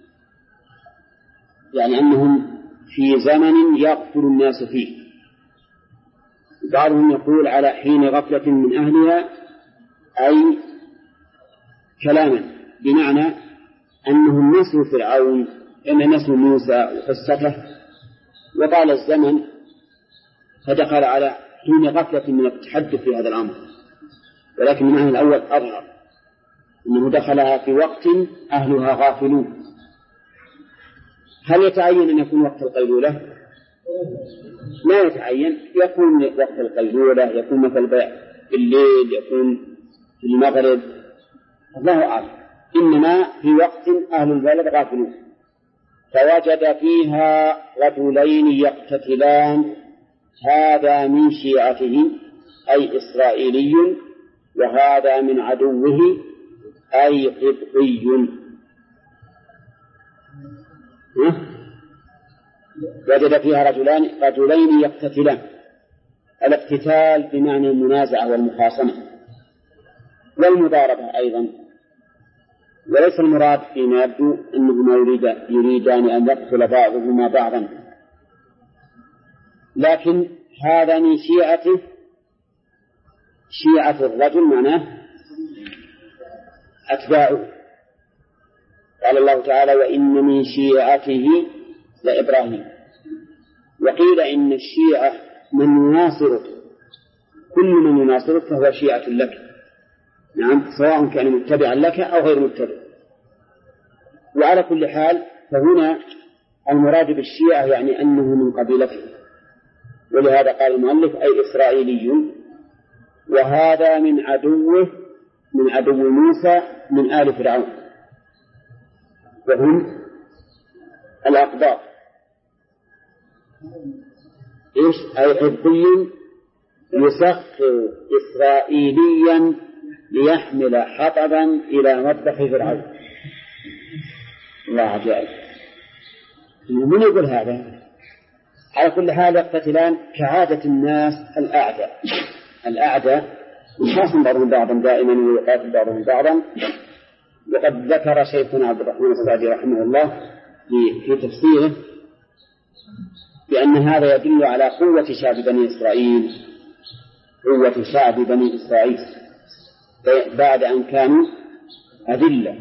يعني أنهم في زمن يغفل الناس فيه. بعضهم يقول على حين غفلة من أهلها أي كلاما، بمعنى أنهم نسوا فرعون، أن نسوا موسى وقصته، وطال الزمن فدخل على حين غفلة من التحدث في هذا الأمر، ولكن المعنى الأول أظهر أنه دخلها في وقت أهلها غافلون. هل يتعين أن يكون وقت القيلولة؟ لا يتعين، يكون وقت القيلولة، يكون مثل بالليل، يكون في المغرب، الله أعلم، إنما في وقت أهل البلد غافلون. فوجد فيها رجلين يقتتلان، هذا من شيعته أي إسرائيلي، وهذا من عدوه أي قبطي. وجد فيها رجلين يقتتلان، الاقتتال بمعنى المنازعة والمخاصمة والمضاربة أيضا، وليس المراد فيما يبدو أنهما يريدان أن يقتل بعضهما بعضا، لكن هذا من شيعته. شيعة الرجل معناه أتباعه. قال الله تعالى: وإن من شيعته لإبراهيم. وقيل إن الشيعة من يناصرك، كل من يناصرك فهو شيعة لك، نعم، سواء كان متبعا لك أو غير متبع. وعلى كل حال فهنا المراد بالشيعة يعني أنه من قبيلته، ولهذا قال المؤلف أي إسرائيلي. وهذا من عدوه، من عدو موسى من آل فرعون، وهم الأقباط. إيش؟ أي قبطي يسخر إسرائيليا ليحمل حطبا إلى مطبخ فرعون. الله عجائب، من يقول هذا؟ على كل حال يقتتلان كعادة الناس الأعداء يخاصم بعضهم بعضا دائما ويقاتل بعضهم بعضا. وقد ذكر شيخنا عبد الرحمن السعدي رحمه الله في تفسيره بأن هذا يدل على قوة شعب بني إسرائيل، قوة شعب بني إسرائيل بعد أن كانوا أذلة،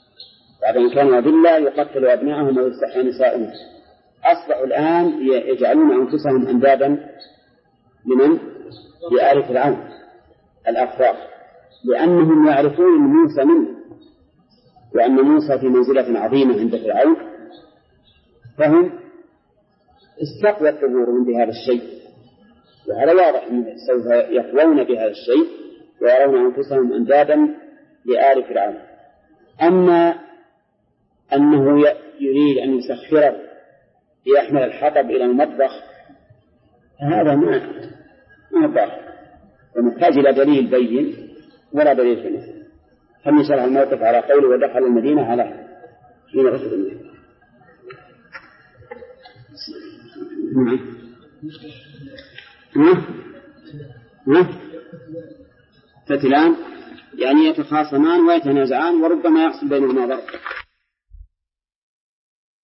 يقتل أبنائهم ويستحيي نساءهم، أصبحوا الآن يجعلون أنفسهم أندادا لمن؟ لآل فرعون الأخفار، لأنهم يعرفون موسى منه، وأن موسى في منزلة عظيمة عند فرعون، فهم استقوت قبورهم بهذا الشيء، وهذا واضح أنهم سوف يقوون بهذا الشيء ويرون أنفسهم أندادا لآل فرعون. أما أنه يريد أن يسخره ليحمل الحطب إلى المطبخ، هذا ما ظاهر، ومحتاج إلى دليل بين ولا دليل في نفسه. هم شرح الموقف على قوله ودخل المدينة على حين غسل المدينة. فتلان يعني يتخاصمان ويتنازعان وربما يحصل بينهما ضرب.